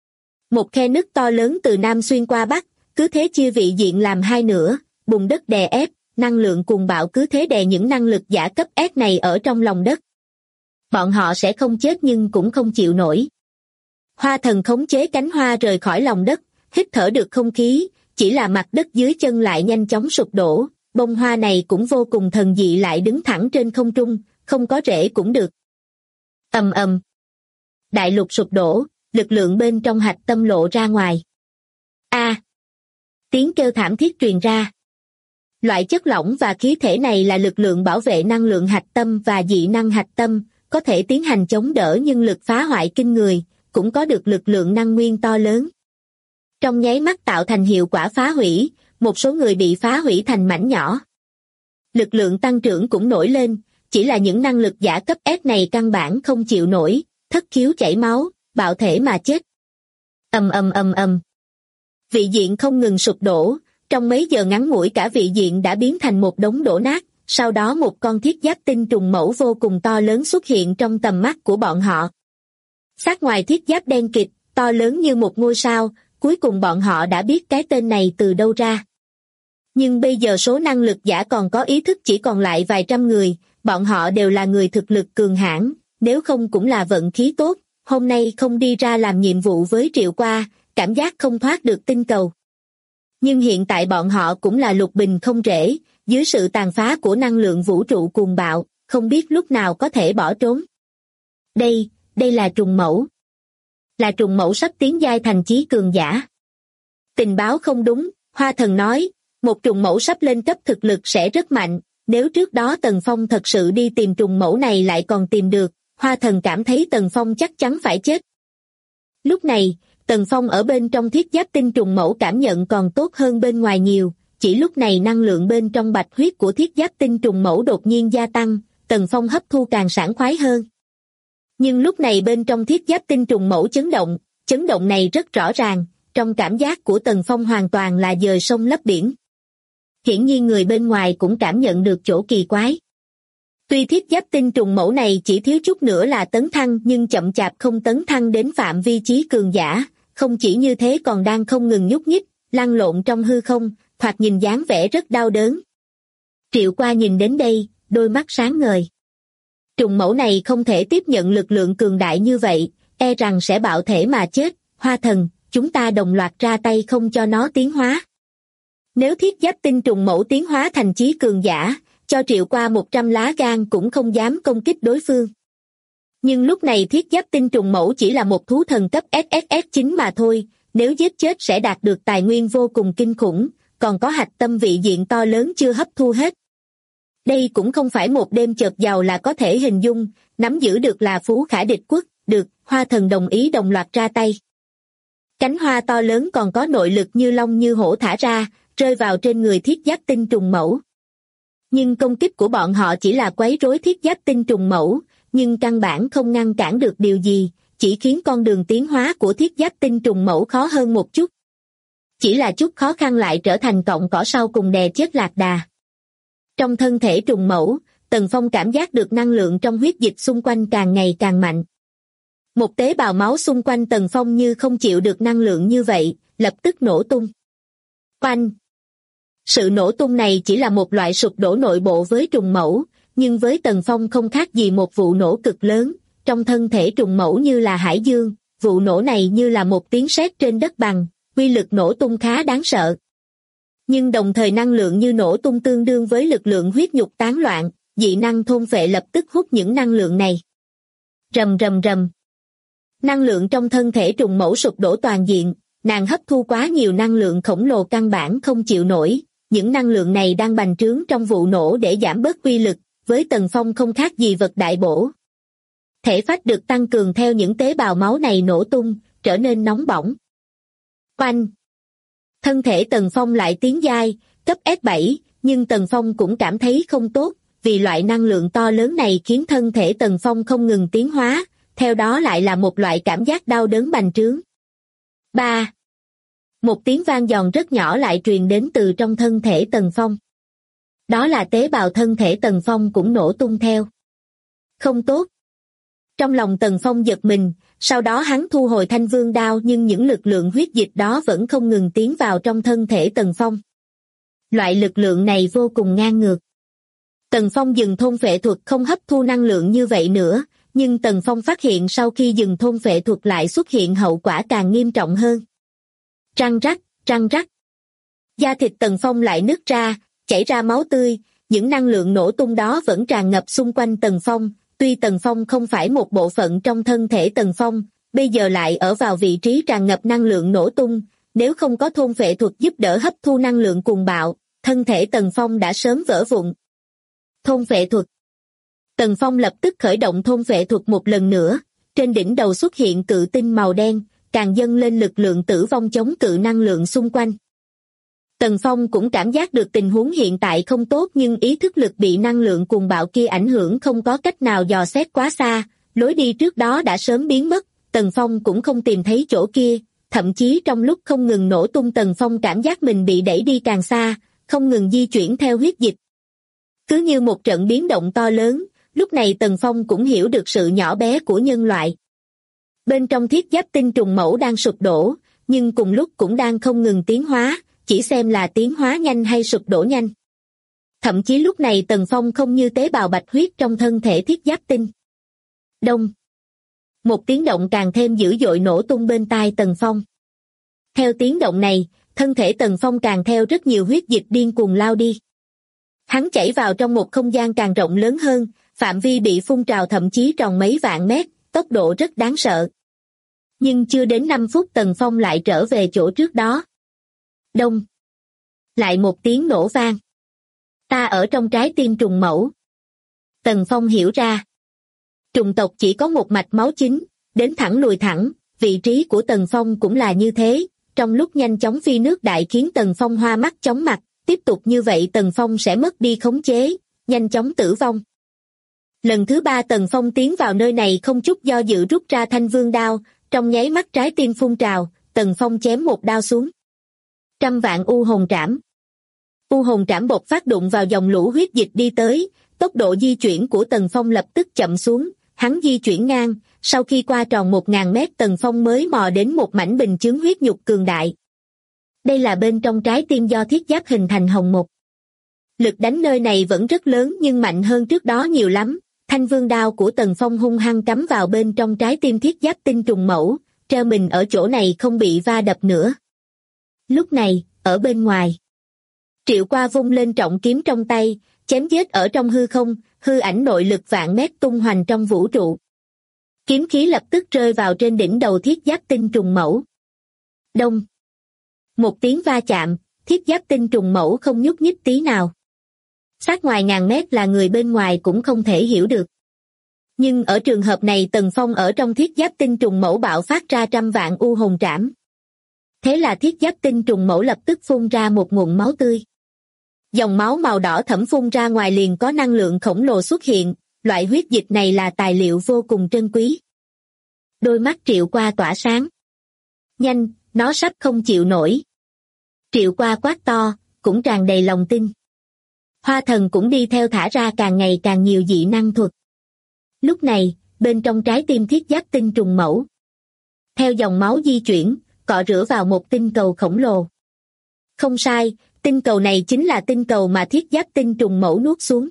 Một khe nứt to lớn từ Nam xuyên qua Bắc, cứ thế chia vị diện làm hai nửa, bùn đất đè ép, năng lượng cuồng bạo cứ thế đè những năng lực giả cấp S này ở trong lòng đất. Bọn họ sẽ không chết nhưng cũng không chịu nổi. Hoa Thần khống chế cánh hoa rời khỏi lòng đất, hít thở được không khí, chỉ là mặt đất dưới chân lại nhanh chóng sụp đổ, bông hoa này cũng vô cùng thần dị lại đứng thẳng trên không trung, không có rễ cũng được. Ầm ầm. Đại lục sụp đổ, lực lượng bên trong hạch tâm lộ ra ngoài. A! Tiếng kêu thảm thiết truyền ra. Loại chất lỏng và khí thể này là lực lượng bảo vệ năng lượng hạch tâm và dị năng hạch tâm, có thể tiến hành chống đỡ nhưng lực phá hoại kinh người, cũng có được lực lượng năng nguyên to lớn. Trong nháy mắt tạo thành hiệu quả phá hủy, một số người bị phá hủy thành mảnh nhỏ. Lực lượng tăng trưởng cũng nổi lên, chỉ là những năng lực giả cấp S này căn bản không chịu nổi, thất khiếu chảy máu, bạo thể mà chết. Ầm ầm ầm ầm. Vị diện không ngừng sụp đổ, trong mấy giờ ngắn ngủi cả vị diện đã biến thành một đống đổ nát, sau đó một con thiết giáp tinh trùng mẫu vô cùng to lớn xuất hiện trong tầm mắt của bọn họ. Xác ngoài thiết giáp đen kịt, to lớn như một ngôi sao, cuối cùng bọn họ đã biết cái tên này từ đâu ra. Nhưng bây giờ số năng lực giả còn có ý thức chỉ còn lại vài trăm người, Bọn họ đều là người thực lực cường hãn, nếu không cũng là vận khí tốt, hôm nay không đi ra làm nhiệm vụ với Triệu Qua, cảm giác không thoát được tinh cầu. Nhưng hiện tại bọn họ cũng là lục bình không rễ, dưới sự tàn phá của năng lượng vũ trụ cuồng bạo, không biết lúc nào có thể bỏ trốn. Đây là trùng mẫu. Là trùng mẫu sắp tiến giai thành chí cường giả. Tình báo không đúng, Hoa Thần nói, một trùng mẫu sắp lên cấp thực lực sẽ rất mạnh, nếu trước đó Tần Phong thật sự đi tìm trùng mẫu này lại còn tìm được, Hoa Thần cảm thấy Tần Phong chắc chắn phải chết. Lúc này, Tần Phong ở bên trong thiết giáp tinh trùng mẫu cảm nhận còn tốt hơn bên ngoài nhiều, chỉ lúc này năng lượng bên trong bạch huyết của thiết giáp tinh trùng mẫu đột nhiên gia tăng, Tần Phong hấp thu càng sảng khoái hơn. Nhưng lúc này bên trong thiết giáp tinh trùng mẫu chấn động này rất rõ ràng, trong cảm giác của Tần Phong hoàn toàn là dời sông lấp biển. Hiển nhiên người bên ngoài cũng cảm nhận được chỗ kỳ quái. Tuy thiết giáp tinh trùng mẫu này chỉ thiếu chút nữa là tấn thăng nhưng chậm chạp không tấn thăng đến phạm vi chí cường giả, không chỉ như thế còn đang không ngừng nhúc nhích, lăn lộn trong hư không, thoạt nhìn dáng vẻ rất đau đớn. Triệu Qua nhìn đến đây, đôi mắt sáng ngời. Trùng mẫu này không thể tiếp nhận lực lượng cường đại như vậy, e rằng sẽ bạo thể mà chết. Hoa Thần, chúng ta đồng loạt ra tay không cho nó tiến hóa. Nếu thiết giáp tinh trùng mẫu tiến hóa thành chí cường giả, cho Triệu Qua 100 lá gan cũng không dám công kích đối phương. Nhưng lúc này thiết giáp tinh trùng mẫu chỉ là một thú thần cấp SSS9 mà thôi, nếu giết chết sẽ đạt được tài nguyên vô cùng kinh khủng, còn có hạch tâm vị diện to lớn chưa hấp thu hết. Đây cũng không phải một đêm chợt giàu là có thể hình dung, nắm giữ được là phú khả địch quốc, được, Hoa Thần đồng ý đồng loạt ra tay. Cánh hoa to lớn còn có nội lực như long như hổ thả ra, rơi vào trên người thiết giáp tinh trùng mẫu. Nhưng công kích của bọn họ chỉ là quấy rối thiết giáp tinh trùng mẫu, nhưng căn bản không ngăn cản được điều gì, chỉ khiến con đường tiến hóa của thiết giáp tinh trùng mẫu khó hơn một chút. Chỉ là chút khó khăn lại trở thành cọng cỏ sau cùng đè chết lạc đà. Trong thân thể trùng mẫu, Tần Phong cảm giác được năng lượng trong huyết dịch xung quanh càng ngày càng mạnh. Một tế bào máu xung quanh Tần Phong như không chịu được năng lượng như vậy, lập tức nổ tung. Oanh! Sự nổ tung này chỉ là một loại sụp đổ nội bộ với trùng mẫu, nhưng với Tần Phong không khác gì một vụ nổ cực lớn, trong thân thể trùng mẫu như là hải dương, vụ nổ này như là một tiếng sét trên đất bằng, uy lực nổ tung khá đáng sợ. Nhưng đồng thời năng lượng như nổ tung tương đương với lực lượng huyết nhục tán loạn, dị năng thôn phệ lập tức hút những năng lượng này. Rầm rầm rầm. Năng lượng trong thân thể trùng mẫu sụp đổ toàn diện, nàng hấp thu quá nhiều năng lượng khổng lồ căn bản không chịu nổi, những năng lượng này đang bành trướng trong vụ nổ để giảm bớt uy lực, với Tần Phong không khác gì vật đại bổ. Thể phách được tăng cường theo những tế bào máu này nổ tung, trở nên nóng bỏng. Oanh! Thân thể Tần Phong lại tiến giai, cấp S7, nhưng Tần Phong cũng cảm thấy không tốt, vì loại năng lượng to lớn này khiến thân thể Tần Phong không ngừng tiến hóa, theo đó lại là một loại cảm giác đau đớn bành trướng. 3. Một tiếng vang giòn rất nhỏ lại truyền đến từ trong thân thể Tần Phong. Đó là tế bào thân thể Tần Phong cũng nổ tung theo. Không tốt. Trong lòng Tần Phong giật mình, sau đó hắn thu hồi Thanh Vương đao nhưng những lực lượng huyết dịch đó vẫn không ngừng tiến vào trong thân thể Tần Phong. Loại lực lượng này vô cùng ngang ngược. Tần Phong dừng thôn phệ thuật không hấp thu năng lượng như vậy nữa, nhưng Tần Phong phát hiện sau khi dừng thôn phệ thuật lại xuất hiện hậu quả càng nghiêm trọng hơn. Răng rắc, răng rắc. Da thịt Tần Phong lại nứt ra, chảy ra máu tươi, những năng lượng nổ tung đó vẫn tràn ngập xung quanh Tần Phong, tuy Tần Phong không phải một bộ phận trong thân thể Tần Phong, bây giờ lại ở vào vị trí tràn ngập năng lượng nổ tung, nếu không có thôn phệ thuật giúp đỡ hấp thu năng lượng cuồng bạo, thân thể Tần Phong đã sớm vỡ vụn. Thôn phệ thuật. Tần Phong lập tức khởi động thôn phệ thuật một lần nữa, trên đỉnh đầu xuất hiện cự tinh màu đen, càng dâng lên lực lượng tử vong chống cự năng lượng xung quanh. Tần Phong cũng cảm giác được tình huống hiện tại không tốt nhưng ý thức lực bị năng lượng cuồng bạo kia ảnh hưởng không có cách nào dò xét quá xa, lối đi trước đó đã sớm biến mất, Tần Phong cũng không tìm thấy chỗ kia, thậm chí trong lúc không ngừng nổ tung Tần Phong cảm giác mình bị đẩy đi càng xa, không ngừng di chuyển theo huyết dịch. Cứ như một trận biến động to lớn, lúc này Tần Phong cũng hiểu được sự nhỏ bé của nhân loại. Bên trong thiết giáp tinh trùng mẫu đang sụp đổ, nhưng cùng lúc cũng đang không ngừng tiến hóa, chỉ xem là tiến hóa nhanh hay sụp đổ nhanh. Thậm chí lúc này Tần Phong không như tế bào bạch huyết trong thân thể thiết giáp tinh. Đông. Một tiếng động càng thêm dữ dội nổ tung bên tai Tần Phong. Theo tiếng động này, thân thể Tần Phong càng theo rất nhiều huyết dịch điên cuồng lao đi. Hắn chảy vào trong một không gian càng rộng lớn hơn, phạm vi bị phun trào thậm chí tròn mấy vạn mét, tốc độ rất đáng sợ. Nhưng chưa đến 5 phút Tần Phong lại trở về chỗ trước đó. Đông. Lại một tiếng nổ vang. Ta ở trong trái tim trùng mẫu. Tần Phong hiểu ra. Trùng tộc chỉ có một mạch máu chính, đến thẳng lùi thẳng, vị trí của Tần Phong cũng là như thế, trong lúc nhanh chóng phi nước đại khiến Tần Phong hoa mắt chóng mặt, tiếp tục như vậy Tần Phong sẽ mất đi khống chế, nhanh chóng tử vong. Lần thứ 3 Tần Phong tiến vào nơi này không chút do dự rút ra thanh vương đao, trong nháy mắt trái tim phun trào, Tần Phong chém một đao xuống. 100.000 u hồn trảm. U hồn trảm bộc phát đụng vào dòng lũ huyết dịch đi tới, tốc độ di chuyển của Tần Phong lập tức chậm xuống, hắn di chuyển ngang, sau khi qua tròn 1.000 mét Tần Phong mới mò đến một mảnh bình chướng huyết nhục cường đại. Đây là bên trong trái tim do thiết giáp hình thành hồng mục. Lực đánh nơi này vẫn rất lớn nhưng mạnh hơn trước đó nhiều lắm, thanh vương đao của Tần Phong hung hăng cắm vào bên trong trái tim thiết giáp tinh trùng mẫu, treo mình ở chỗ này không bị va đập nữa. Lúc này, ở bên ngoài, Triệu Qua vung lên trọng kiếm trong tay, chém giết ở trong hư không, hư ảnh nội lực vạn mét tung hoành trong vũ trụ. Kiếm khí lập tức rơi vào trên đỉnh đầu thiết giáp tinh trùng mẫu. Đông. Một tiếng va chạm, thiết giáp tinh trùng mẫu không nhúc nhích tí nào. Sát ngoài ngàn mét là người bên ngoài cũng không thể hiểu được. Nhưng ở trường hợp này Tần Phong ở trong thiết giáp tinh trùng mẫu bạo phát ra 100.000 u hồn trảm. Thế là thiết giáp tinh trùng mẫu lập tức phun ra một nguồn máu tươi. Dòng máu màu đỏ thẫm phun ra ngoài liền có năng lượng khổng lồ xuất hiện, loại huyết dịch này là tài liệu vô cùng trân quý. Đôi mắt Triệu Qua tỏa sáng. Nhanh, nó sắp không chịu nổi. Triệu Qua quát to, cũng tràn đầy lòng tin. Hoa Thần cũng đi theo thả ra càng ngày càng nhiều dị năng thuật. Lúc này, bên trong trái tim thiết giáp tinh trùng mẫu, theo dòng máu di chuyển, cọ rửa vào một tinh cầu khổng lồ. Không sai, tinh cầu này chính là tinh cầu mà thiết giáp tinh trùng mẫu nuốt xuống.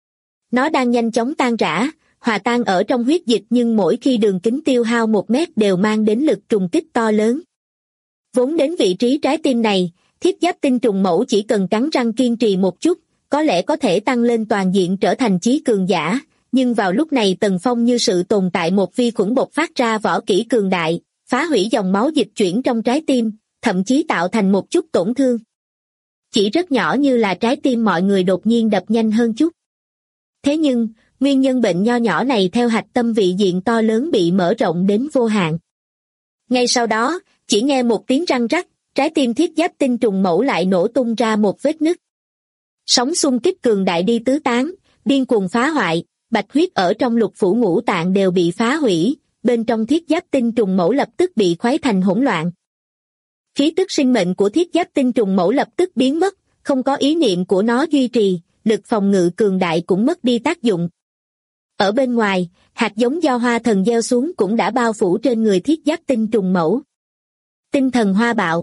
Nó đang nhanh chóng tan rã, hòa tan ở trong huyết dịch nhưng mỗi khi đường kính tiêu hao 1 mét đều mang đến lực trùng kích to lớn. Vốn đến vị trí trái tim này, thiết giáp tinh trùng mẫu chỉ cần cắn răng kiên trì một chút, có lẽ có thể tăng lên toàn diện trở thành chí cường giả, nhưng vào lúc này Tần Phong như sự tồn tại một vi khuẩn bộc phát ra võ kỹ cường đại, phá hủy dòng máu dịch chuyển trong trái tim, thậm chí tạo thành một chút tổn thương. Chỉ rất nhỏ như là trái tim mọi người đột nhiên đập nhanh hơn chút. Thế nhưng, nguyên nhân bệnh nho nhỏ này theo hạch tâm vị diện to lớn bị mở rộng đến vô hạn. Ngay sau đó, chỉ nghe một tiếng răng rắc, trái tim thiết giáp tinh trùng mẫu lại nổ tung ra một vết nứt. Sóng xung kích cường đại đi tứ tán, điên cuồng phá hoại, bạch huyết ở trong lục phủ ngũ tạng đều bị phá hủy, bên trong thiết giáp tinh trùng mẫu lập tức bị khuấy thành hỗn loạn. Khí tức sinh mệnh của thiết giáp tinh trùng mẫu lập tức biến mất, không có ý niệm của nó duy trì, lực phòng ngự cường đại cũng mất đi tác dụng. Ở bên ngoài, hạt giống do Hoa Thần gieo xuống cũng đã bao phủ trên người thiết giáp tinh trùng mẫu. Tinh thần hoa bạo.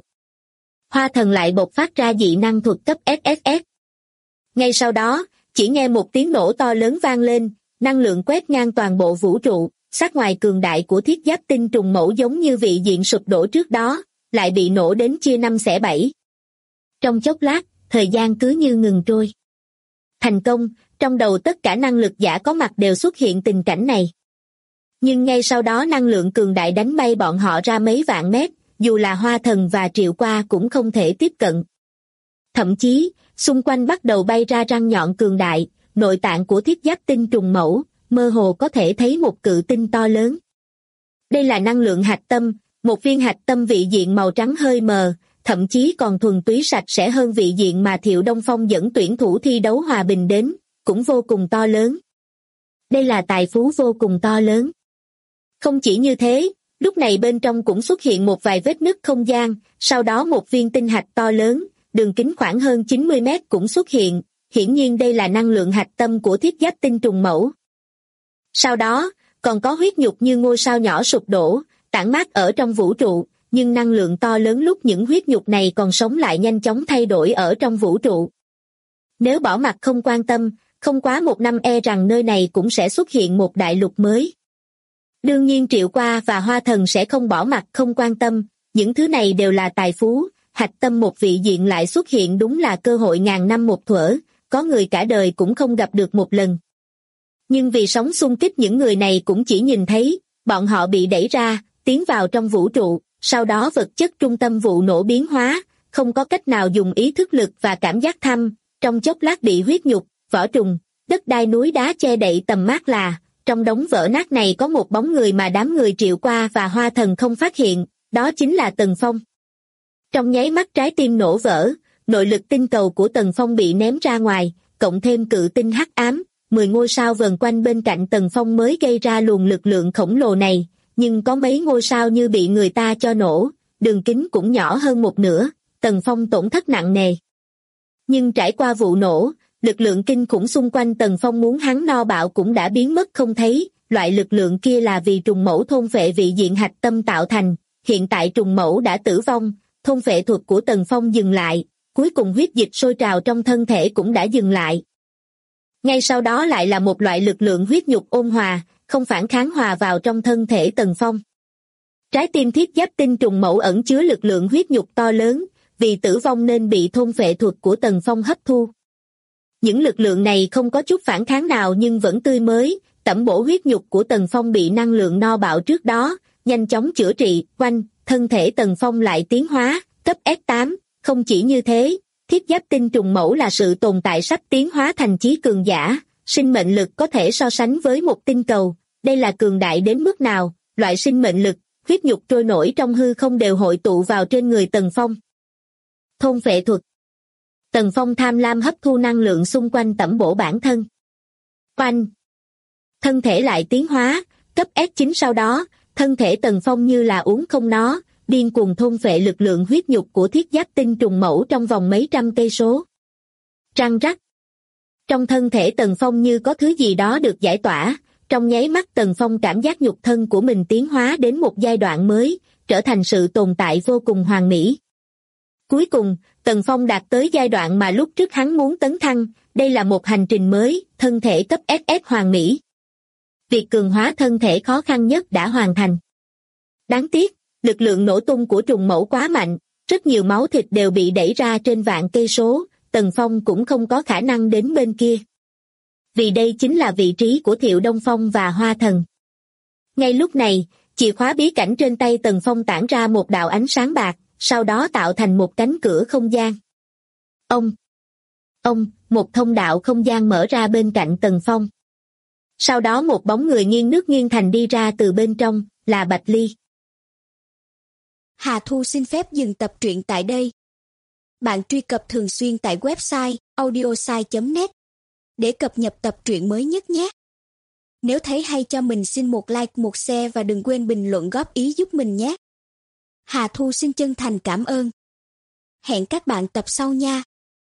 Hoa Thần lại bộc phát ra dị năng thuật cấp SSS. Ngay sau đó, chỉ nghe một tiếng nổ to lớn vang lên, năng lượng quét ngang toàn bộ vũ trụ, sát ngoài cường đại của thiết giáp tinh trùng mẫu giống như vị diện sụp đổ trước đó, lại bị nổ đến chia 5 xẻ 7. Trong chốc lát, thời gian cứ như ngừng trôi. Thành công, trong đầu tất cả năng lực giả có mặt đều xuất hiện tình cảnh này. Nhưng ngay sau đó năng lượng cường đại đánh bay bọn họ ra mấy vạn mét, dù là Hoa Thần và Triệu Qua cũng không thể tiếp cận. Thậm chí, xung quanh bắt đầu bay ra răng nhọn cường đại, nội tạng của thiết giáp tinh trùng mẫu, mơ hồ có thể thấy một cự tinh to lớn. Đây là năng lượng hạch tâm, một viên hạch tâm vị diện màu trắng hơi mờ, thậm chí còn thuần túy sạch sẽ hơn vị diện mà Thiệu Đông Phong dẫn tuyển thủ thi đấu hòa bình đến, cũng vô cùng to lớn. Đây là tài phú vô cùng to lớn. Không chỉ như thế, lúc này bên trong cũng xuất hiện một vài vết nứt không gian, sau đó một viên tinh hạch to lớn, đường kính khoảng hơn 90 mét cũng xuất hiện, hiển nhiên đây là năng lượng hạch tâm của thiết giáp tinh trùng mẫu. Sau đó, còn có huyết nhục như ngôi sao nhỏ sụp đổ, tản mát ở trong vũ trụ, nhưng năng lượng to lớn lúc những huyết nhục này còn sống lại nhanh chóng thay đổi ở trong vũ trụ. Nếu bỏ mặc không quan tâm, không quá 1 năm e rằng nơi này cũng sẽ xuất hiện một đại lục mới. Đương nhiên Triệu Qua và Hoa Thần sẽ không bỏ mặc không quan tâm, những thứ này đều là tài phú, hạch tâm một vị diện lại xuất hiện đúng là cơ hội ngàn năm một thuở, có người cả đời cũng không gặp được một lần. Nhưng vì sóng xung kích những người này cũng chỉ nhìn thấy, bọn họ bị đẩy ra, tiến vào trong vũ trụ, sau đó vật chất trung tâm vụ nổ biến hóa, không có cách nào dùng ý thức lực và cảm giác thăm, trong chốc lát bị huyết nhục, vỏ trùng, đất đai núi đá che đậy tầm mắt là, trong đống vỡ nát này có một bóng người mà đám người Triệu Qua và Hoa Thần không phát hiện, đó chính là Tần Phong. Trong nháy mắt trái tim nổ vỡ, nội lực tinh cầu của Tần Phong bị ném ra ngoài, cộng thêm cự tinh hắc ám, 10 ngôi sao vần quanh bên cạnh Tần Phong mới gây ra luồng lực lượng khổng lồ này, nhưng có mấy ngôi sao như bị người ta cho nổ, đường kính cũng nhỏ hơn một nửa, Tần Phong tổn thất nặng nề. Nhưng trải qua vụ nổ, lực lượng kinh khủng xung quanh Tần Phong muốn hắn no bạo cũng đã biến mất không thấy, loại lực lượng kia là vì trùng mẫu thôn phệ vị diện hạch tâm tạo thành, hiện tại trùng mẫu đã tử vong, thôn phệ thuật của Tần Phong dừng lại, cuối cùng huyết dịch sôi trào trong thân thể cũng đã dừng lại. Ngay sau đó lại là một loại lực lượng huyết nhục ôn hòa, không phản kháng hòa vào trong thân thể Tần Phong. Trái tim thiết giáp tinh trùng mẫu ẩn chứa lực lượng huyết nhục to lớn, vì tử vong nên bị thôn phệ thuật của Tần Phong hấp thu. Những lực lượng này không có chút phản kháng nào nhưng vẫn tươi mới, tẩm bổ huyết nhục của Tần Phong bị năng lượng no bạo trước đó, nhanh chóng chữa trị, quanh, thân thể Tần Phong lại tiến hóa, cấp S8, không chỉ như thế, thiết giáp tinh trùng mẫu là sự tồn tại sắp tiến hóa thành chí cường giả, sinh mệnh lực có thể so sánh với một tinh cầu, đây là cường đại đến mức nào, loại sinh mệnh lực, huyết nhục trôi nổi trong hư không đều hội tụ vào trên người Tần Phong. Thôn phệ thuật. Tần Phong tham lam hấp thu năng lượng xung quanh tẩm bổ bản thân. Oanh! Thân thể lại tiến hóa, cấp S9 sau đó, thân thể Tần Phong như là uống không nó, điên cuồng thôn phệ lực lượng huyết nhục của thiết giáp tinh trùng mẫu trong vòng mấy trăm cây số. Răng rắc. Trong thân thể Tần Phong như có thứ gì đó được giải tỏa, trong nháy mắt Tần Phong cảm giác nhục thân của mình tiến hóa đến một giai đoạn mới, trở thành sự tồn tại vô cùng hoàn mỹ. Cuối cùng, Tần Phong đạt tới giai đoạn mà lúc trước hắn muốn tấn thăng, đây là một hành trình mới, thân thể cấp SS hoàn mỹ. Việc cường hóa thân thể khó khăn nhất đã hoàn thành. Đáng tiếc, lực lượng nổ tung của trùng mẫu quá mạnh, rất nhiều máu thịt đều bị đẩy ra trên vạn cây số, Tần Phong cũng không có khả năng đến bên kia. Vì đây chính là vị trí của Thiệu Đông Phong và Hoa Thần. Ngay lúc này, chìa khóa bí cảnh trên tay Tần Phong tản ra một đạo ánh sáng bạc, sau đó tạo thành một cánh cửa không gian. Một thông đạo không gian mở ra bên cạnh Tần Phong. Sau đó một bóng người nghiêng nước nghiêng thành đi ra từ bên trong, là Bạch Ly. Hà Thu xin phép dừng tập truyện tại đây. Bạn truy cập thường xuyên tại website audiosai.net để cập nhật tập truyện mới nhất nhé. Nếu thấy hay cho mình xin một like, một share và đừng quên bình luận góp ý giúp mình nhé. Hà Thu xin chân thành cảm ơn. Hẹn các bạn tập sau nha.